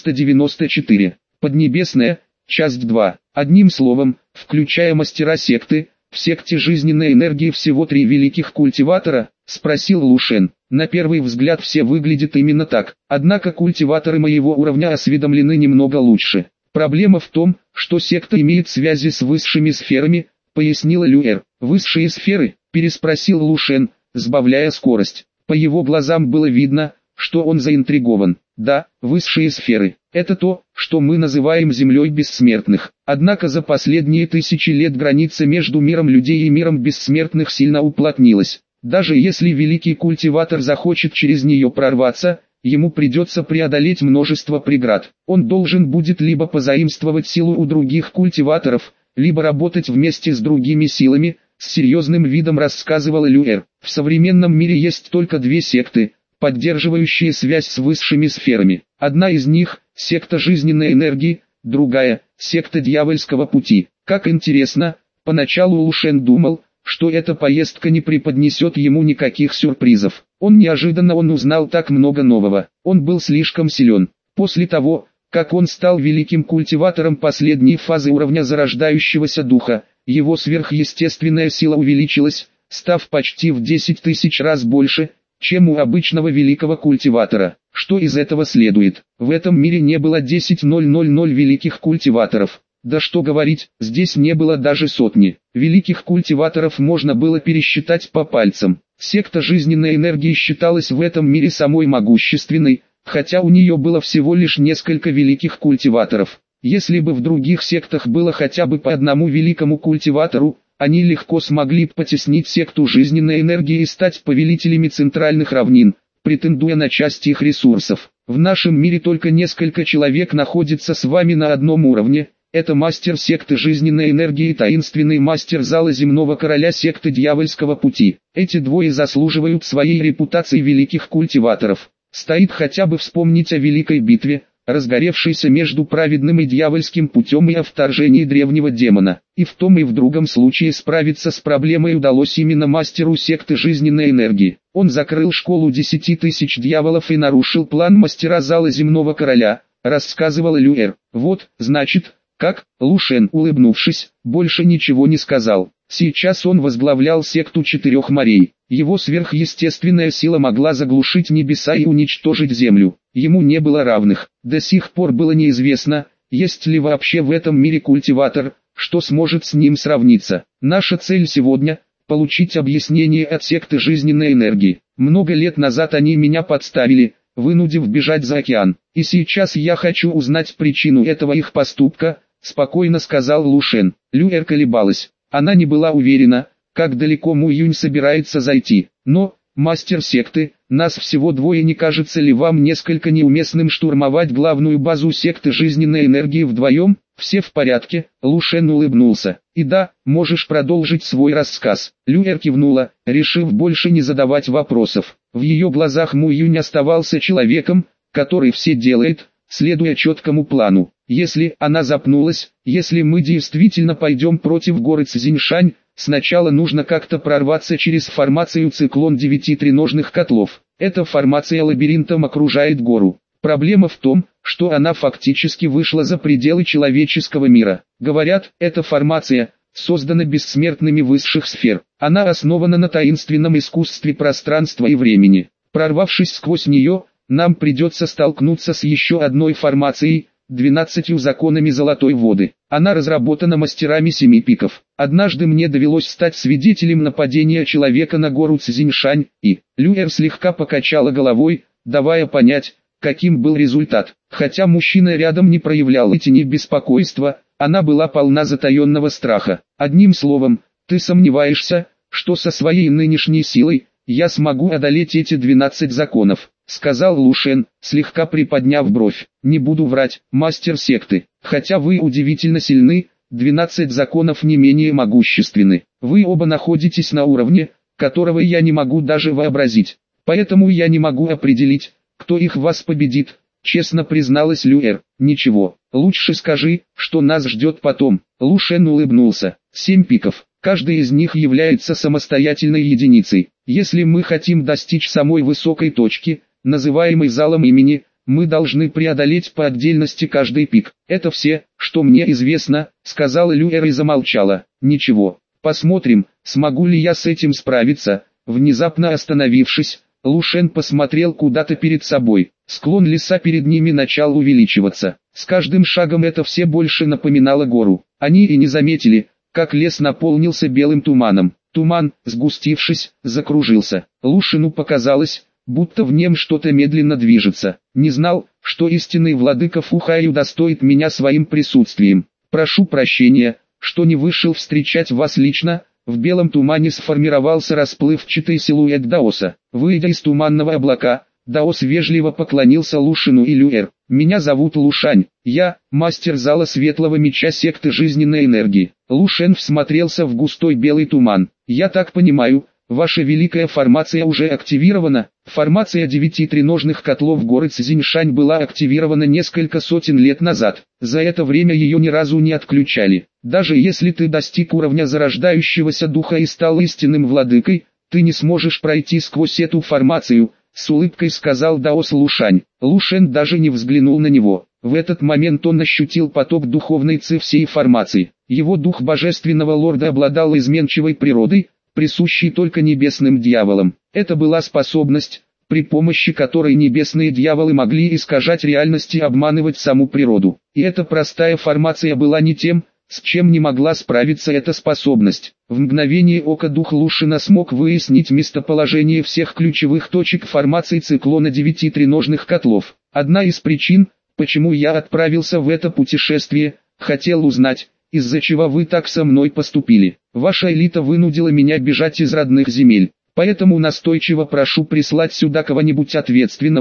494. Поднебесная, часть 2. Одним словом, включая мастера секты, в секте жизненной энергии всего 3 великих культиватора, спросил Лушен. На первый взгляд все выглядят именно так, однако культиваторы моего уровня осведомлены немного лучше. Проблема в том, что секта имеет связи с высшими сферами, пояснила Люэр. «Высшие сферы?» – переспросил Лушен, сбавляя скорость. По его глазам было видно, что он заинтригован. «Да, высшие сферы. Это то, что мы называем землей бессмертных. Однако за последние 1000 лет граница между миром людей и миром бессмертных сильно уплотнилась. Даже если великий культиватор захочет через нее прорваться, ему придется преодолеть множество преград. Он должен будет либо позаимствовать силу у других культиваторов, либо работать вместе с другими силами», — с серьезным видом рассказывала Люэр. «В современном мире есть только 2 секты, поддерживающие связь с высшими сферами. Одна из них — секта жизненной энергии, другая — секта дьявольского пути. Как интересно, поначалу Лушен думал, что эта поездка не преподнесет ему никаких сюрпризов. Неожиданно он узнал так много нового. Он был слишком силен. После того, как он стал великим культиватором последней фазы уровня зарождающегося духа, его сверхъестественная сила увеличилась, став почти в 10 тысяч раз больше, чем у обычного великого культиватора. Что из этого следует? В этом мире не было 10,000 великих культиваторов. Да что говорить, здесь не было даже сотни. Великих культиваторов можно было пересчитать по пальцам. Секта жизненной энергии считалась в этом мире самой могущественной, хотя у нее было всего лишь несколько великих культиваторов. Если бы в других сектах было хотя бы по одному великому культиватору, они легко смогли бы потеснить секту жизненной энергии и стать повелителями центральных равнин, претендуя на часть их ресурсов. В нашем мире только несколько человек находятся с вами на одном уровне. Это мастер секты жизненной энергии и таинственный мастер зала земного короля секты дьявольского пути. Эти двое заслуживают своей репутации великих культиваторов. Стоит хотя бы вспомнить о великой битве, разгоревшейся между праведным и дьявольским путем и о вторжении древнего демона. И в том и в другом случае справиться с проблемой удалось именно мастеру секты жизненной энергии. Он закрыл школу 10 тысяч дьяволов и нарушил план мастера зала земного короля, рассказывал Люэр. Вот, значит, как, Лу Шен, улыбнувшись, больше ничего не сказал. Сейчас он возглавлял секту четырех морей. Его сверхъестественная сила могла заглушить небеса и уничтожить землю. Ему не было равных. До сих пор было неизвестно, есть ли вообще в этом мире культиватор, что сможет с ним сравниться. Наша цель сегодня – получить объяснение от секты жизненной энергии. Много лет назад они меня подставили, вынудив бежать за океан. И сейчас я хочу узнать причину этого их поступка, спокойно сказал Лу Шен. Люэр колебалась. Она не была уверена, как далеко Му Юнь собирается зайти. Но, мастер секты, нас всего двое, не кажется ли вам несколько неуместным штурмовать главную базу секты жизненной энергии вдвоем? Все в порядке, Лу Шен улыбнулся. И да, можешь продолжить свой рассказ. Люэр кивнула, решив больше не задавать вопросов. В ее глазах Му Юнь оставался человеком, который все делает, следуя четкому плану. Если она запнулась, если мы действительно пойдем против горы Цзиньшань, сначала нужно как-то прорваться через формацию циклон 9 треножных котлов. Эта формация лабиринтом окружает гору. Проблема в том, что она фактически вышла за пределы человеческого мира. Говорят, эта формация создана бессмертными высших сфер. Она основана на таинственном искусстве пространства и времени. Прорвавшись сквозь нее, нам придется столкнуться с еще одной формацией, 12 законами золотой воды. Она разработана мастерами семи пиков. Однажды мне довелось стать свидетелем нападения человека на гору Цзиньшань, и Люэр слегка покачала головой, давая понять, каким был результат. Хотя мужчина рядом не проявлял и тени беспокойства, она была полна затаенного страха. Одним словом, ты сомневаешься, что со своей нынешней силой я смогу одолеть эти 12 законов, сказал Лу Шен, слегка приподняв бровь. Не буду врать, мастер секты, хотя вы удивительно сильны, 12 законов не менее могущественны. Вы оба находитесь на уровне, которого я не могу даже вообразить. Поэтому я не могу определить, кто их вас победит, честно призналась Люэр. Ничего, лучше скажи, что нас ждет потом. Лу Шен улыбнулся. 7 пиков. Каждый из них является самостоятельной единицей. Если мы хотим достичь самой высокой точки, называемой залом имени, мы должны преодолеть по отдельности каждый пик. Это все, что мне известно, сказала Люэр и замолчала. Ничего, посмотрим, смогу ли я с этим справиться. Внезапно остановившись, Лу Шен посмотрел куда-то перед собой. Склон леса перед ними начал увеличиваться. С каждым шагом это все больше напоминало гору. Они и не заметили, как лес наполнился белым туманом. Туман, сгустившись, закружился. Лу Шену показалось, будто в нем что-то медленно движется. Не знал, что истинный владыка Фухай удостоит меня своим присутствием. Прошу прощения, что не вышел встречать вас лично. В белом тумане сформировался расплывчатый силуэт Даоса. Выйдя из туманного облака, Даос вежливо поклонился Лу Шену и Люэр. «Меня зовут Лу Шань, я, мастер зала светлого меча секты жизненной энергии». Лу Шен всмотрелся в густой белый туман. «Я так понимаю, ваша великая формация уже активирована?» Формация 9 треножных котлов горы Цзиньшань была активирована несколько сотен лет назад. За это время ее ни разу не отключали. Даже если ты достиг уровня зарождающегося духа и стал истинным владыкой, ты не сможешь пройти сквозь эту формацию, с улыбкой сказал Даос Лу Шань. Лу Шен даже не взглянул на него. В этот момент он ощутил поток духовной ци всей формации. Его дух божественного лорда обладал изменчивой природой, присущей только небесным дьяволам. Это была способность, при помощи которой небесные дьяволы могли искажать реальность и обманывать саму природу. И эта простая формация была не тем, с чем не могла справиться эта способность. В мгновение ока дух Лу Шена смог выяснить местоположение всех ключевых точек формации циклона 9 треножных котлов. Одна из причин, почему я отправился в это путешествие, хотел узнать, из-за чего вы так со мной поступили. Ваша элита вынудила меня бежать из родных земель, поэтому настойчиво прошу прислать сюда кого-нибудь ответственного,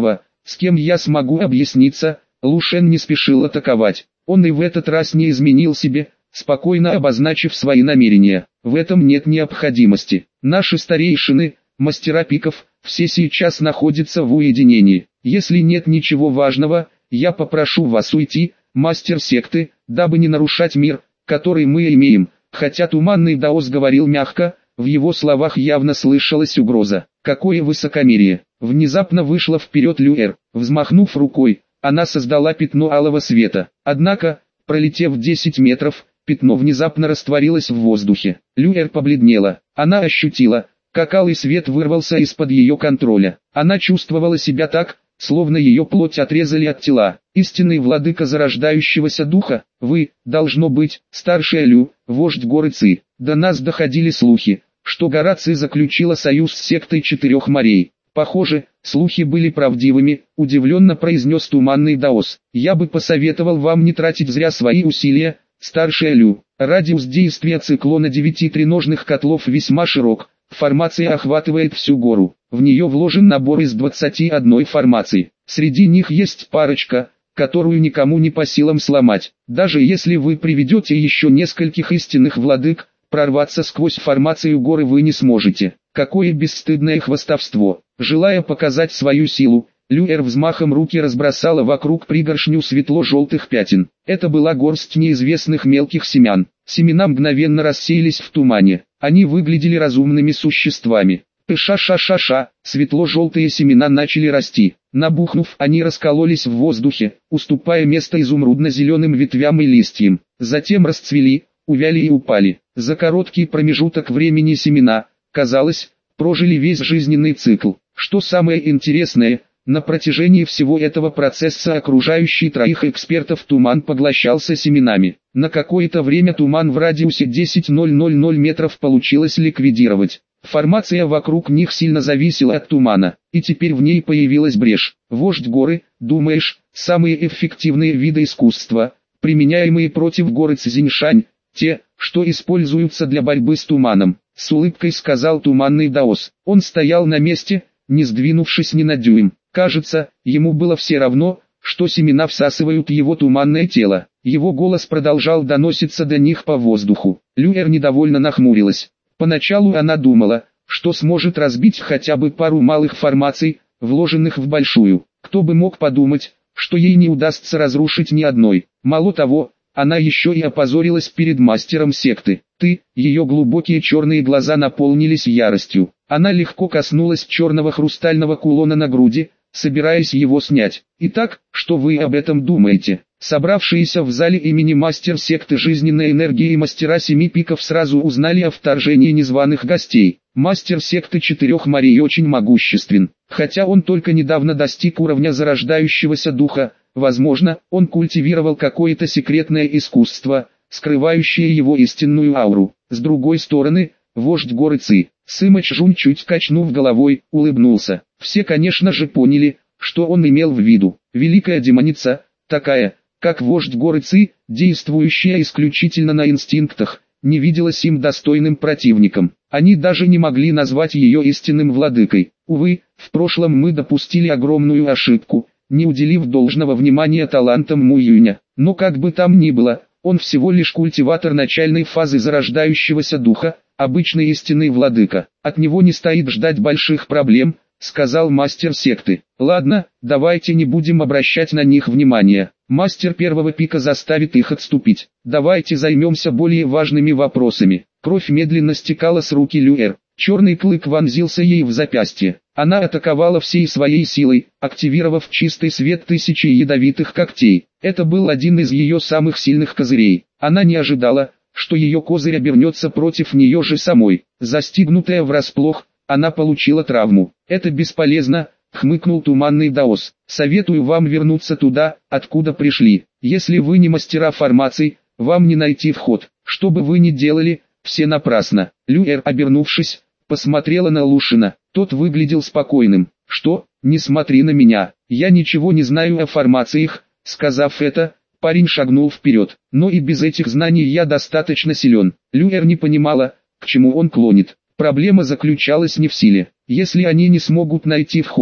С кем я смогу объясниться? Лушен не спешил атаковать. Он и в этот раз не изменил себе, спокойно обозначив свои намерения. В этом нет необходимости. Наши старейшины, мастера пиков, все сейчас находятся в уединении. Если нет ничего важного, я попрошу вас уйти, мастер секты, дабы не нарушать мир, который мы имеем. Хотя Туманный Даос говорил мягко, в его словах явно слышалась угроза. Какое высокомерие! Внезапно вышла вперед Люэр. Взмахнув рукой, она создала пятно алого света. Однако, пролетев 10 метров, пятно внезапно растворилось в воздухе. Люэр побледнела. Она ощутила, как алый свет вырвался из-под ее контроля. Она чувствовала себя так, словно ее плоть отрезали от тела. Истинный владыка зарождающегося духа, вы, должно быть, старшая Лю, вождь горы Ци. До нас доходили слухи, что гора Ци заключила союз с сектой Четырех морей. Похоже, слухи были правдивыми, удивленно произнес Туманный Даос. Я бы посоветовал вам не тратить зря свои усилия, старшая Лю. Радиус действия циклона 9 треножных котлов весьма широк. Формация охватывает всю гору. В нее вложен набор из 21 формации. Среди них есть парочка, которую никому не по силам сломать. Даже если вы приведете еще нескольких истинных владык, прорваться сквозь формацию горы вы не сможете. Какое бесстыдное хвастовство! Желая показать свою силу, Люэр взмахом руки разбросала вокруг пригоршню светло-желтых пятен. Это была горсть неизвестных мелких семян. Семена мгновенно рассеялись в тумане. Они выглядели разумными существами. Ша-ша-ша-ша, светло-желтые семена начали расти. Набухнув, они раскололись в воздухе, уступая место изумрудно-зеленым ветвям и листьям. Затем расцвели, увяли и упали. За короткий промежуток времени семена, казалось, прожили весь жизненный цикл. Что самое интересное, на протяжении всего этого процесса окружающий троих экспертов туман поглощался семенами. На какое-то время туман в радиусе 10 000 метров получилось ликвидировать. Формация вокруг них сильно зависела от тумана, и теперь в ней появилась брешь. Вождь горы, думаешь, самые эффективные виды искусства, применяемые против горы Цзиньшань, те, что используются для борьбы с туманом, с улыбкой сказал Туманный Даос. Он стоял на месте, не сдвинувшись ни на дюйм. Кажется, ему было все равно, что семена всасывают его туманное тело. Его голос продолжал доноситься до них по воздуху. Люэр недовольно нахмурилась. Поначалу она думала, что сможет разбить хотя бы пару малых формаций, вложенных в большую. Кто бы мог подумать, что ей не удастся разрушить ни одной. Мало того, она еще и опозорилась перед мастером секты. Ее глубокие черные глаза наполнились яростью. Она легко коснулась черного хрустального кулона на груди, собираясь его снять. Итак, что вы об этом думаете? Собравшиеся в зале имени мастер секты жизненной энергии и мастера семи пиков сразу узнали о вторжении незваных гостей. Мастер секты Четырех морей очень могуществен, хотя он только недавно достиг уровня зарождающегося духа. Возможно, он культивировал какое-то секретное искусство, скрывающее его истинную ауру. С другой стороны, вождь горы Ци, Сыма Чжун, чуть качнув головой, улыбнулся. Все, конечно же, поняли, что он имел в виду. Великая демоница, такая, как вождь горы Ци, действующая исключительно на инстинктах, не виделась им достойным противником. Они даже не могли назвать ее истинным владыкой. Увы, в прошлом мы допустили огромную ошибку, не уделив должного внимания талантам Му Юня. Но как бы там ни было, он всего лишь культиватор начальной фазы зарождающегося духа, обычный истинный владыка. От него не стоит ждать больших проблем, сказал мастер секты. Ладно, давайте не будем обращать на них внимания. Мастер первого пика заставит их отступить. Давайте займемся более важными вопросами. Кровь медленно стекала с руки Люэр. Черный клык вонзился ей в запястье. Она атаковала всей своей силой, активировав чистый свет тысячи ядовитых когтей. Это был один из ее самых сильных козырей. Она не ожидала, что ее козырь обернется против нее же самой. Застигнутая врасплох, она получила травму. Это бесполезно, хмыкнул Туманный Даос. Советую вам вернуться туда, откуда пришли. Если вы не мастера формаций, вам не найти вход. Что бы вы ни делали, все напрасно. Люэр, обернувшись, посмотрела на Лушина. Тот выглядел спокойным. Что, не смотри на меня, я ничего не знаю о формациях. Сказав это, парень шагнул вперед. Но и без этих знаний я достаточно силен. Люэр не понимала, к чему он клонит. Проблема заключалась не в силе. Если они не смогут найти вход,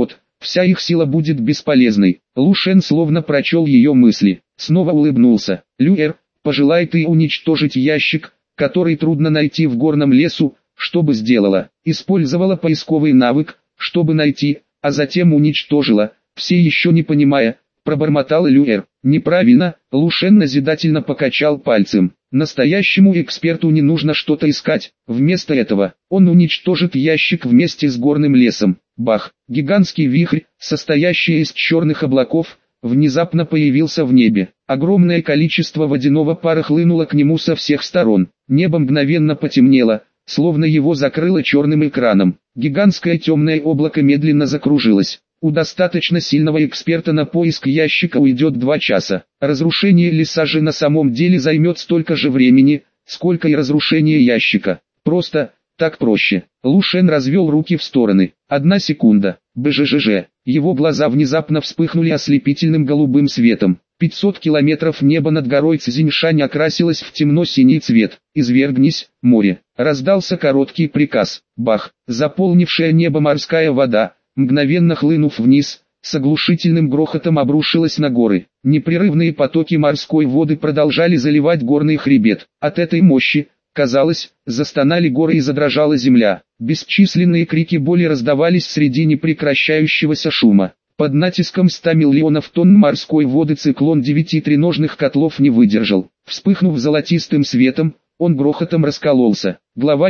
вся их сила будет бесполезной. Лу Шен словно прочел ее мысли, снова улыбнулся. Люэр, пожелай ты уничтожить ящик, который трудно найти в горном лесу, что бы сделала? Использовала поисковый навык, чтобы найти, а затем уничтожила, все еще не понимая, пробормотал Люэр. Неправильно, Лу Шен назидательно покачал пальцем. Настоящему эксперту не нужно что-то искать, вместо этого, он уничтожит ящик вместе с горным лесом. Бах! Гигантский вихрь, состоящий из черных облаков, внезапно появился в небе. Огромное количество водяного пара хлынуло к нему со всех сторон. Небо мгновенно потемнело, словно его закрыло черным экраном. Гигантское темное облако медленно закружилось. У достаточно сильного эксперта на поиск ящика уйдет 2 часа. Разрушение леса же на самом деле займет столько же времени, сколько и разрушение ящика. Просто, так проще. Лу Шен развел руки в стороны. 1 секунда. БЖЖЖ. Его глаза внезапно вспыхнули ослепительным голубым светом. 500 километров неба над горой Цзиньшань окрасилось в темно-синий цвет. «Извергнись, море!» Раздался короткий приказ. Бах! Заполнившая небо морская вода, мгновенно хлынув вниз, с оглушительным грохотом обрушилась на горы. Непрерывные потоки морской воды продолжали заливать горный хребет. От этой мощи, казалось, застонали горы и задрожала земля. Бесчисленные крики боли раздавались среди непрекращающегося шума. Под натиском 100 миллионов тонн морской воды циклон 9 треножных котлов не выдержал. Вспыхнув золотистым светом, он грохотом раскололся. Глава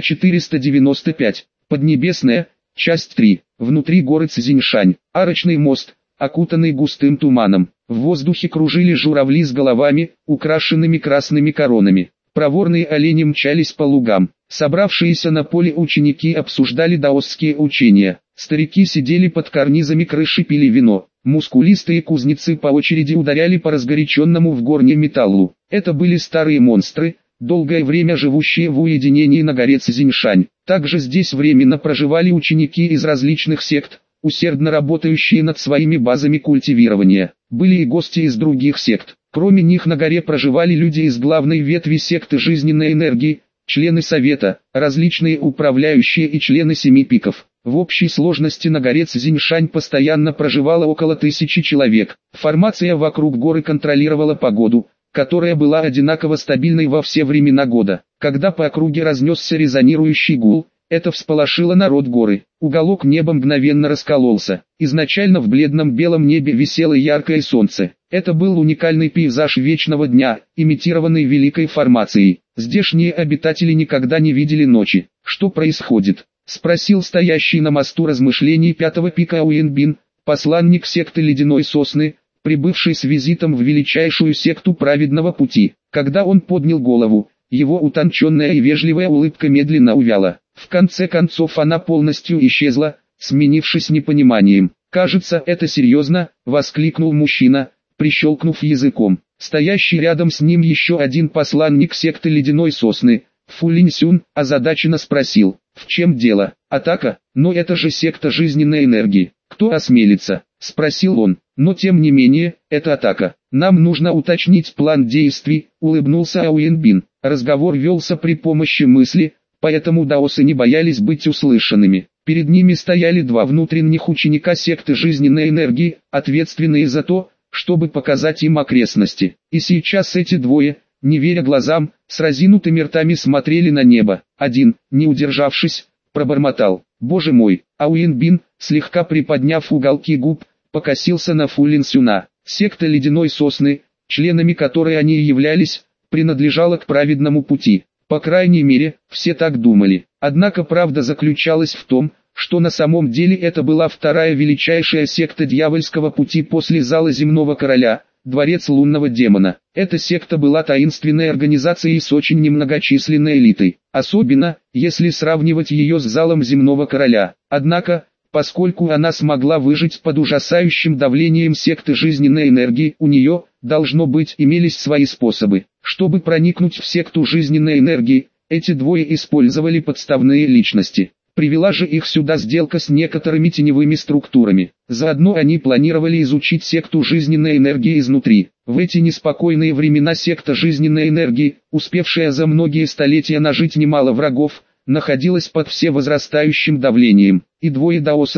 495. Поднебесная, часть 3. Внутри горы Цзиньшань. Арочный мост, окутанный густым туманом. В воздухе кружили журавли с головами, украшенными красными коронами. Проворные олени мчались по лугам. Собравшиеся на поле ученики обсуждали даосские учения. Старики сидели под карнизами крыши, пили вино. Мускулистые кузнецы по очереди ударяли по разгоряченному в горне металлу. Это были старые монстры, долгое время живущие в уединении на горе Цзиньшань. Также здесь временно проживали ученики из различных сект, усердно работающие над своими базами культивирования. Были и гости из других сект. Кроме них на горе проживали люди из главной ветви секты жизненной энергии, члены совета, различные управляющие и члены 7 пиков. В общей сложности на горе Цзиньшань постоянно проживало около 1000 человек. Формация вокруг горы контролировала погоду, которая была одинаково стабильной во все времена года. Когда по округе разнесся резонирующий гул, это всполошило народ горы. Уголок неба мгновенно раскололся. Изначально в бледном белом небе висело яркое солнце. Это был уникальный пейзаж вечного дня, имитированный великой формацией. Здешние обитатели никогда не видели ночи. Что происходит? Спросил стоящий на мосту размышлений 5-го пика Ауенбин, посланник секты Ледяной Сосны, прибывший с визитом в величайшую секту праведного пути. Когда он поднял голову, его утонченная и вежливая улыбка медленно увяла. В конце концов она полностью исчезла, сменившись непониманием. «Кажется, это серьезно», — воскликнул мужчина, прищелкнув языком. Стоящий рядом с ним еще один посланник секты Ледяной Сосны, Фу Линьсюн, озадаченно спросил: «В чем дело? Атака? Но это же секта жизненной энергии. Кто осмелится?» — спросил он. «Но тем не менее, это атака. Нам нужно уточнить план действий», — улыбнулся Ауенбин. Разговор велся при помощи мысли, поэтому даосы не боялись быть услышанными. Перед ними стояли 2 внутренних ученика секты жизненной энергии, ответственные за то, чтобы показать им окрестности. И сейчас эти двое, не веря глазам, с разинутыми ртами смотрели на небо. Один, не удержавшись, пробормотал: «Боже мой!» Ауенбин, слегка приподняв уголки губ, покосился на Фу Линьсюна. Секта Ледяной Сосны, членами которой они и являлись, принадлежала к праведному пути. По крайней мере, все так думали. Однако правда заключалась в том, что на самом деле это была вторая величайшая секта дьявольского пути после Зала Земного Короля, Дворец Лунного Демона. Эта секта была таинственной организацией с очень немногочисленной элитой, особенно, если сравнивать ее с Залом Земного Короля. Однако, поскольку она смогла выжить под ужасающим давлением секты жизненной энергии, у нее, должно быть, имелись свои способы. Чтобы проникнуть в секту жизненной энергии, эти двое использовали подставные личности. Привела же их сюда сделка с некоторыми теневыми структурами. Заодно они планировали изучить секту жизненной энергии изнутри. В эти неспокойные времена секта жизненной энергии, успевшая за многие столетия нажить немало врагов, находилась под всевозрастающим давлением. И двое даосов,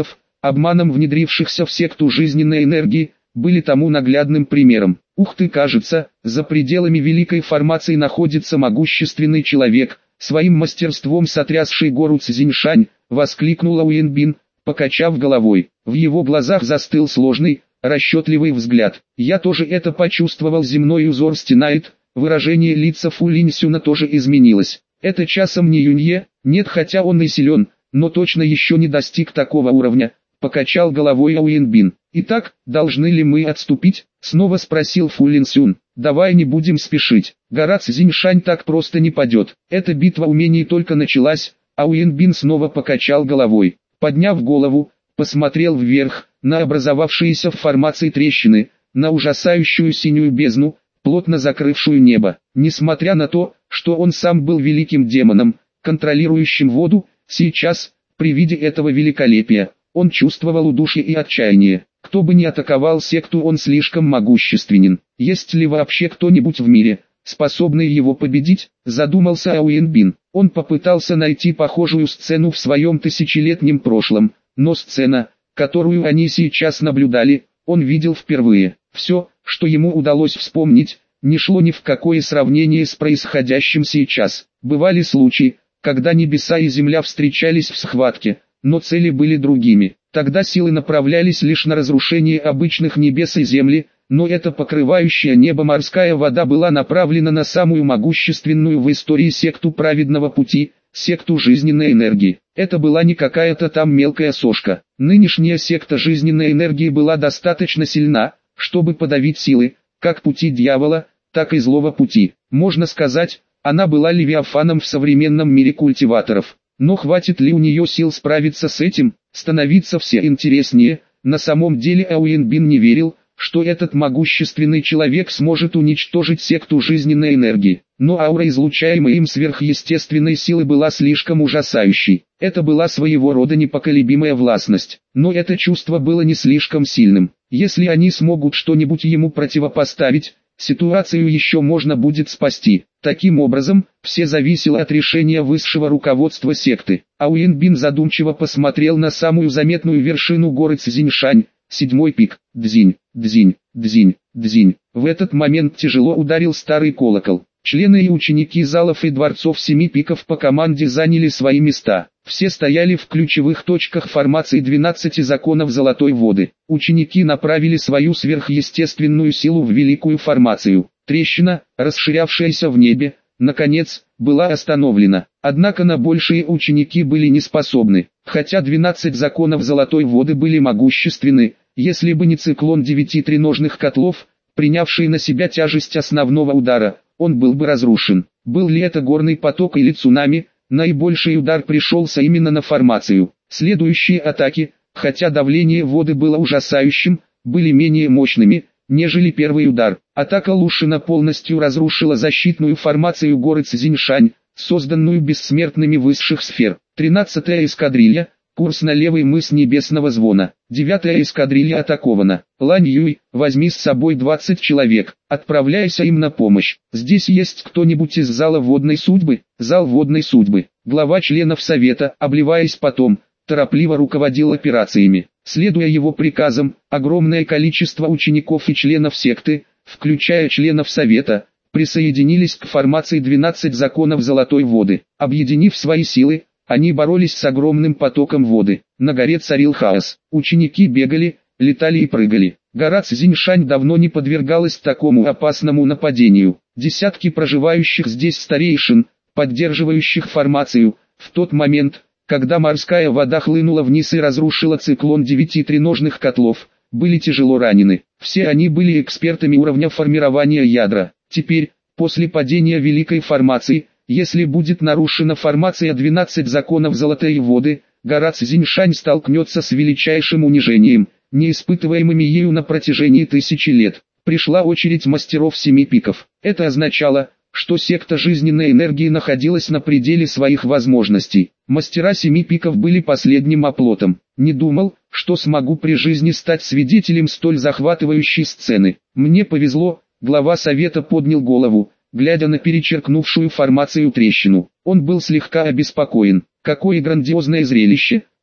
обманом внедрившихся в секту жизненной энергии, были тому наглядным примером. Ух ты, кажется, за пределами великой формации находится могущественный человек, своим мастерством сотрясший гору Цзиньшань, воскликнула Уинбин, покачав головой. В его глазах застыл сложный, расчетливый взгляд. Я тоже это почувствовал, земной узор стенает, выражение лица Фу Линьсюна тоже изменилось. Это часом не Юнье? Нет, хотя он и силен, но точно еще не достиг такого уровня, покачал головой Уинбин. Итак, должны ли мы отступить? Снова спросил Фу Линьсюн. Давай не будем спешить, гора Цзиньшань так просто не падет. Эта битва умений только началась, а Уинбин снова покачал головой. Подняв голову, посмотрел вверх, на образовавшиеся в формации трещины, на ужасающую синюю бездну, плотно закрывшую небо. Несмотря на то, что он сам был великим демоном, контролирующим воду, сейчас, при виде этого великолепия, он чувствовал удушье и отчаяние. Кто бы ни атаковал секту, он слишком могущественен. Есть ли вообще кто-нибудь в мире, способный его победить? Задумался Уинбин. Он попытался найти похожую сцену в своем тысячелетнем прошлом, но сцена, которую они сейчас наблюдали, он видел впервые. Все, что ему удалось вспомнить, не шло ни в какое сравнение с происходящим сейчас. Бывали случаи, когда небеса и земля встречались в схватке, но цели были другими. Тогда силы направлялись лишь на разрушение обычных небес и земли, но эта покрывающая небо морская вода была направлена на самую могущественную в истории секту праведного пути, секту жизненной энергии. Это была не какая-то там мелкая сошка. Нынешняя секта жизненной энергии была достаточно сильна, чтобы подавить силы, как пути дьявола, так и злого пути. Можно сказать, она была левиафаном в современном мире культиваторов. Но хватит ли у нее сил справиться с этим, становиться все интереснее? На самом деле Уинбин не верил, что этот могущественный человек сможет уничтожить секту жизненной энергии. Но аура излучаемой им сверхъестественной силы была слишком ужасающей. Это была своего рода непоколебимая властность. Но это чувство было не слишком сильным. Если они смогут что-нибудь ему противопоставить, ситуацию еще можно будет спасти. Таким образом, все зависело от решения высшего руководства секты. Уинбин задумчиво посмотрел на самую заметную вершину горы Цзиньшань, седьмой пик. Дзинь, дзинь, дзинь, дзинь. В этот момент тяжело ударил старый колокол. Члены и ученики залов и дворцов семи пиков по команде заняли свои места. Все стояли в ключевых точках формации 12 законов золотой воды. Ученики направили свою сверхъестественную силу в великую формацию. Трещина, расширявшаяся в небе, наконец, была остановлена. Однако на большие ученики были не способны. Хотя 12 законов золотой воды были могущественны, если бы не циклон 9 треножных котлов, принявший на себя тяжесть основного удара, он был бы разрушен. Был ли это горный поток или цунами, наибольший удар пришелся именно на формацию. Следующие атаки, хотя давление воды было ужасающим, были менее мощными, нежели первый удар. Атака Лушина полностью разрушила защитную формацию горы Цзиньшань, созданную бессмертными высших сфер. 13-я эскадрилья, курс на левый мыс Небесного Звона. 9-я эскадрилья атакована. Лань Юй, возьми с собой 20 человек, отправляйся им на помощь. Здесь есть кто-нибудь из зала водной судьбы? Зал водной судьбы. Глава членов совета, обливаясь потом, торопливо руководил операциями. Следуя его приказам, огромное количество учеников и членов секты, включая членов совета, присоединились к формации 12 законов золотой воды. Объединив свои силы, они боролись с огромным потоком воды. На горе царил хаос. Ученики бегали, летали и прыгали. Гора Цзиньшань давно не подвергалась такому опасному нападению. Десятки проживающих здесь старейшин, поддерживающих формацию, в тот момент, когда морская вода хлынула вниз и разрушила циклон 9 треножных котлов, были тяжело ранены. Все они были экспертами уровня формирования ядра. Теперь, после падения великой формации, если будет нарушена формация 12 законов золотой воды, гора Цзиньшань столкнется с величайшим унижением, не испытываемыми ею на протяжении тысячи лет. Пришла очередь мастеров семи пиков. Это означало, что секта жизненной энергии находилась на пределе своих возможностей. Мастера семи пиков были последним оплотом. Не думал, что смогу при жизни стать свидетелем столь захватывающей сцены. Мне повезло. Глава совета поднял голову, глядя на перечеркнувшую формацию трещину. Он был слегка обеспокоен. Какое грандиозное зрелище!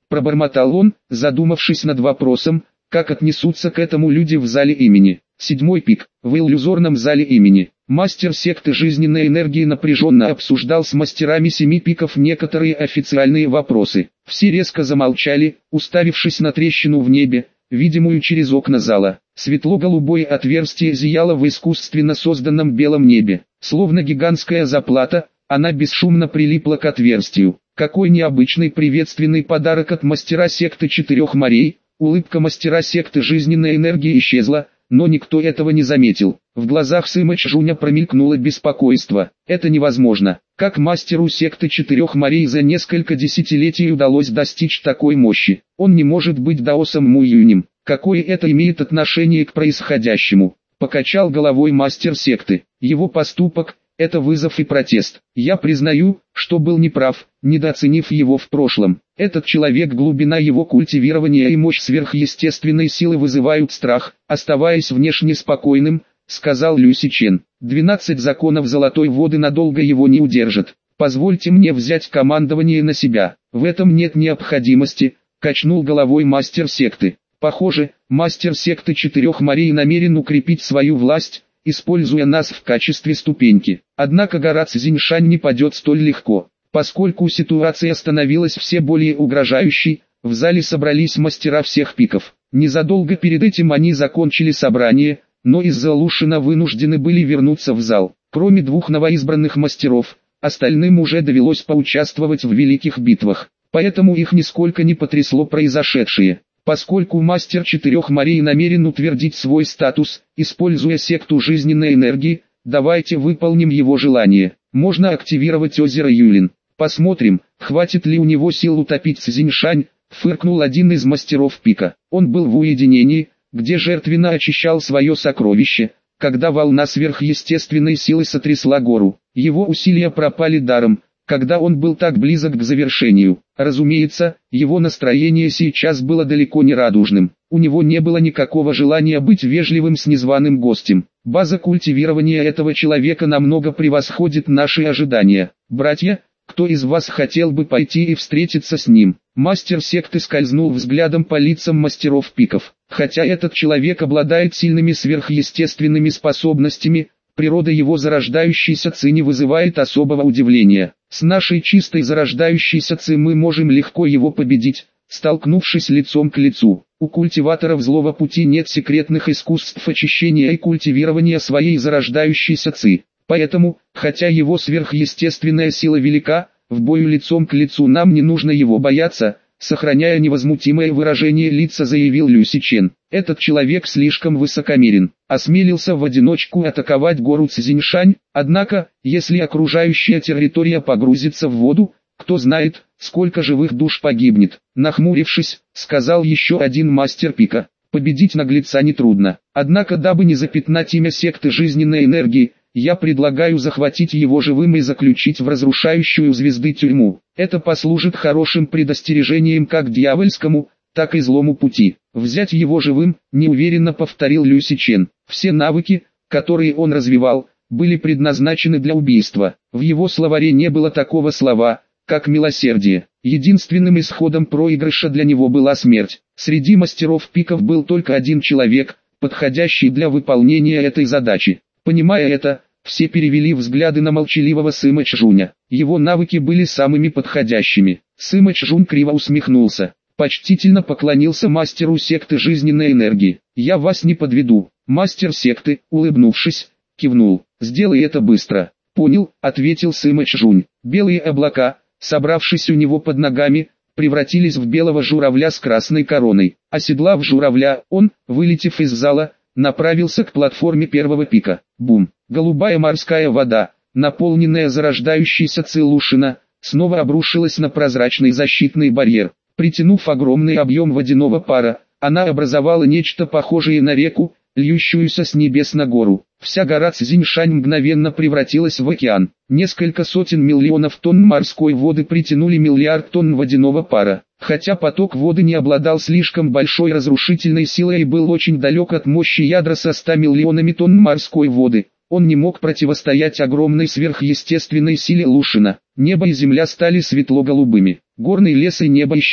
пробормотал он, задумавшись над вопросом, как отнесутся к этому люди в зале имени. 7 пик. В иллюзорном зале имени. Мастер секты жизненной энергии напряженно обсуждал с мастерами 7 пиков некоторые официальные вопросы. Все резко замолчали, уставившись на трещину в небе, видимую через окна зала. Светло-голубое отверстие зияло в искусственно созданном белом небе. Словно гигантская заплата, она бесшумно прилипла к отверстию. Какой необычный приветственный подарок от мастера секты 4 морей. Улыбка мастера секты жизненной энергии исчезла, но никто этого не заметил. В глазах Сыма Чжуня промелькнуло беспокойство. Это невозможно. Как мастеру секты 4 морей за несколько десятилетий удалось достичь такой мощи? Он не может быть даосом Му Юнем. Какое это имеет отношение к происходящему? Покачал головой мастер секты. Его поступок – это вызов и протест. Я признаю, что был неправ, недооценив его в прошлом. Этот человек, глубина его культивирования и мощь сверхъестественной силы вызывают страх, оставаясь внешне спокойным, сказал Люси Чен. 12 законов золотой воды надолго его не удержат. Позвольте мне взять командование на себя. В этом нет необходимости, качнул головой мастер секты. Похоже, мастер секты 4 морей намерен укрепить свою власть, используя нас в качестве ступеньки. Однако гора Цзиньшань не падет столь легко. Поскольку ситуация становилась все более угрожающей, в зале собрались мастера всех пиков. Незадолго перед этим они закончили собрание, но из-за Лушина вынуждены были вернуться в зал. Кроме 2 новоизбранных мастеров, остальным уже довелось поучаствовать в великих битвах. Поэтому их нисколько не потрясло произошедшее. Поскольку мастер 4 морей намерен утвердить свой статус, используя секту жизненной энергии, давайте выполним его желание. Можно активировать озеро Юлин. Посмотрим, хватит ли у него сил утопить Цзиньшань, фыркнул один из мастеров пика. Он был в уединении, где жертвенно очищал свое сокровище, когда волна сверхъестественной силы сотрясла гору. Его усилия пропали даром, когда он был так близок к завершению. Разумеется, его настроение сейчас было далеко не радужным. У него не было никакого желания быть вежливым с незваным гостем. База культивирования этого человека намного превосходит наши ожидания. Братья, кто из вас хотел бы пойти и встретиться с ним? Мастер секты скользнул взглядом по лицам мастеров пиков. Хотя этот человек обладает сильными сверхъестественными способностями, природа его зарождающейся ци не вызывает особого удивления. С нашей чистой зарождающейся ци мы можем легко его победить, столкнувшись лицом к лицу. У культиваторов злого пути нет секретных искусств очищения и культивирования своей зарождающейся ци. Поэтому, хотя его сверхъестественная сила велика, в бою лицом к лицу нам не нужно его бояться, сохраняя невозмутимое выражение лица, заявил Люси Чен. Этот человек слишком высокомерен, осмелился в одиночку атаковать гору Цзиньшань, однако, если окружающая территория погрузится в воду, кто знает, сколько живых душ погибнет. Нахмурившись, сказал еще один мастер пика. Победить наглеца нетрудно, однако дабы не запятнать имя секты жизненной энергии, я предлагаю захватить его живым и заключить в разрушающую звезды тюрьму. Это послужит хорошим предостережением как дьявольскому, так и злому пути. Взять его живым, неуверенно повторил Люси Чен. Все навыки, которые он развивал, были предназначены для убийства. В его словаре не было такого слова, как милосердие. Единственным исходом проигрыша для него была смерть. Среди мастеров пиков был только один человек, подходящий для выполнения этой задачи. Понимая это, все перевели взгляды на молчаливого Сыма Чжуня. Его навыки были самыми подходящими. Сыма Чжунь криво усмехнулся. Почтительно поклонился мастеру секты жизненной энергии. «Я вас не подведу». Мастер секты, улыбнувшись, кивнул. «Сделай это быстро». «Понял», — ответил Сыма Чжунь. Белые облака, собравшись у него под ногами, превратились в белого журавля с красной короной. Оседлав журавля, он, вылетев из зала, направился к платформе первого пика. Бум! Голубая морская вода, наполненная зарождающейся ци Лушина, снова обрушилась на прозрачный защитный барьер. Притянув огромный объем водяного пара, она образовала нечто похожее на реку, льющуюся с небес на гору. Вся гора Цзиньшань мгновенно превратилась в океан. Несколько сотен миллионов тонн морской воды притянули миллиард тонн водяного пара. Хотя поток воды не обладал слишком большой разрушительной силой и был очень далек от мощи ядра со 100 миллионами тонн морской воды, он не мог противостоять огромной сверхъестественной силе Лушина. Небо и земля стали светло-голубыми. Горный лес и небо исчезли.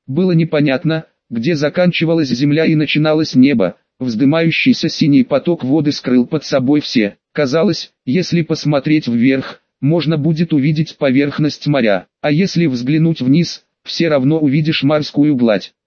Было непонятно, где заканчивалась земля и начиналось небо. Вздымающийся синий поток воды скрыл под собой все. Казалось, если посмотреть вверх, можно будет увидеть поверхность моря, а если взглянуть вниз, все равно увидишь морскую гладь.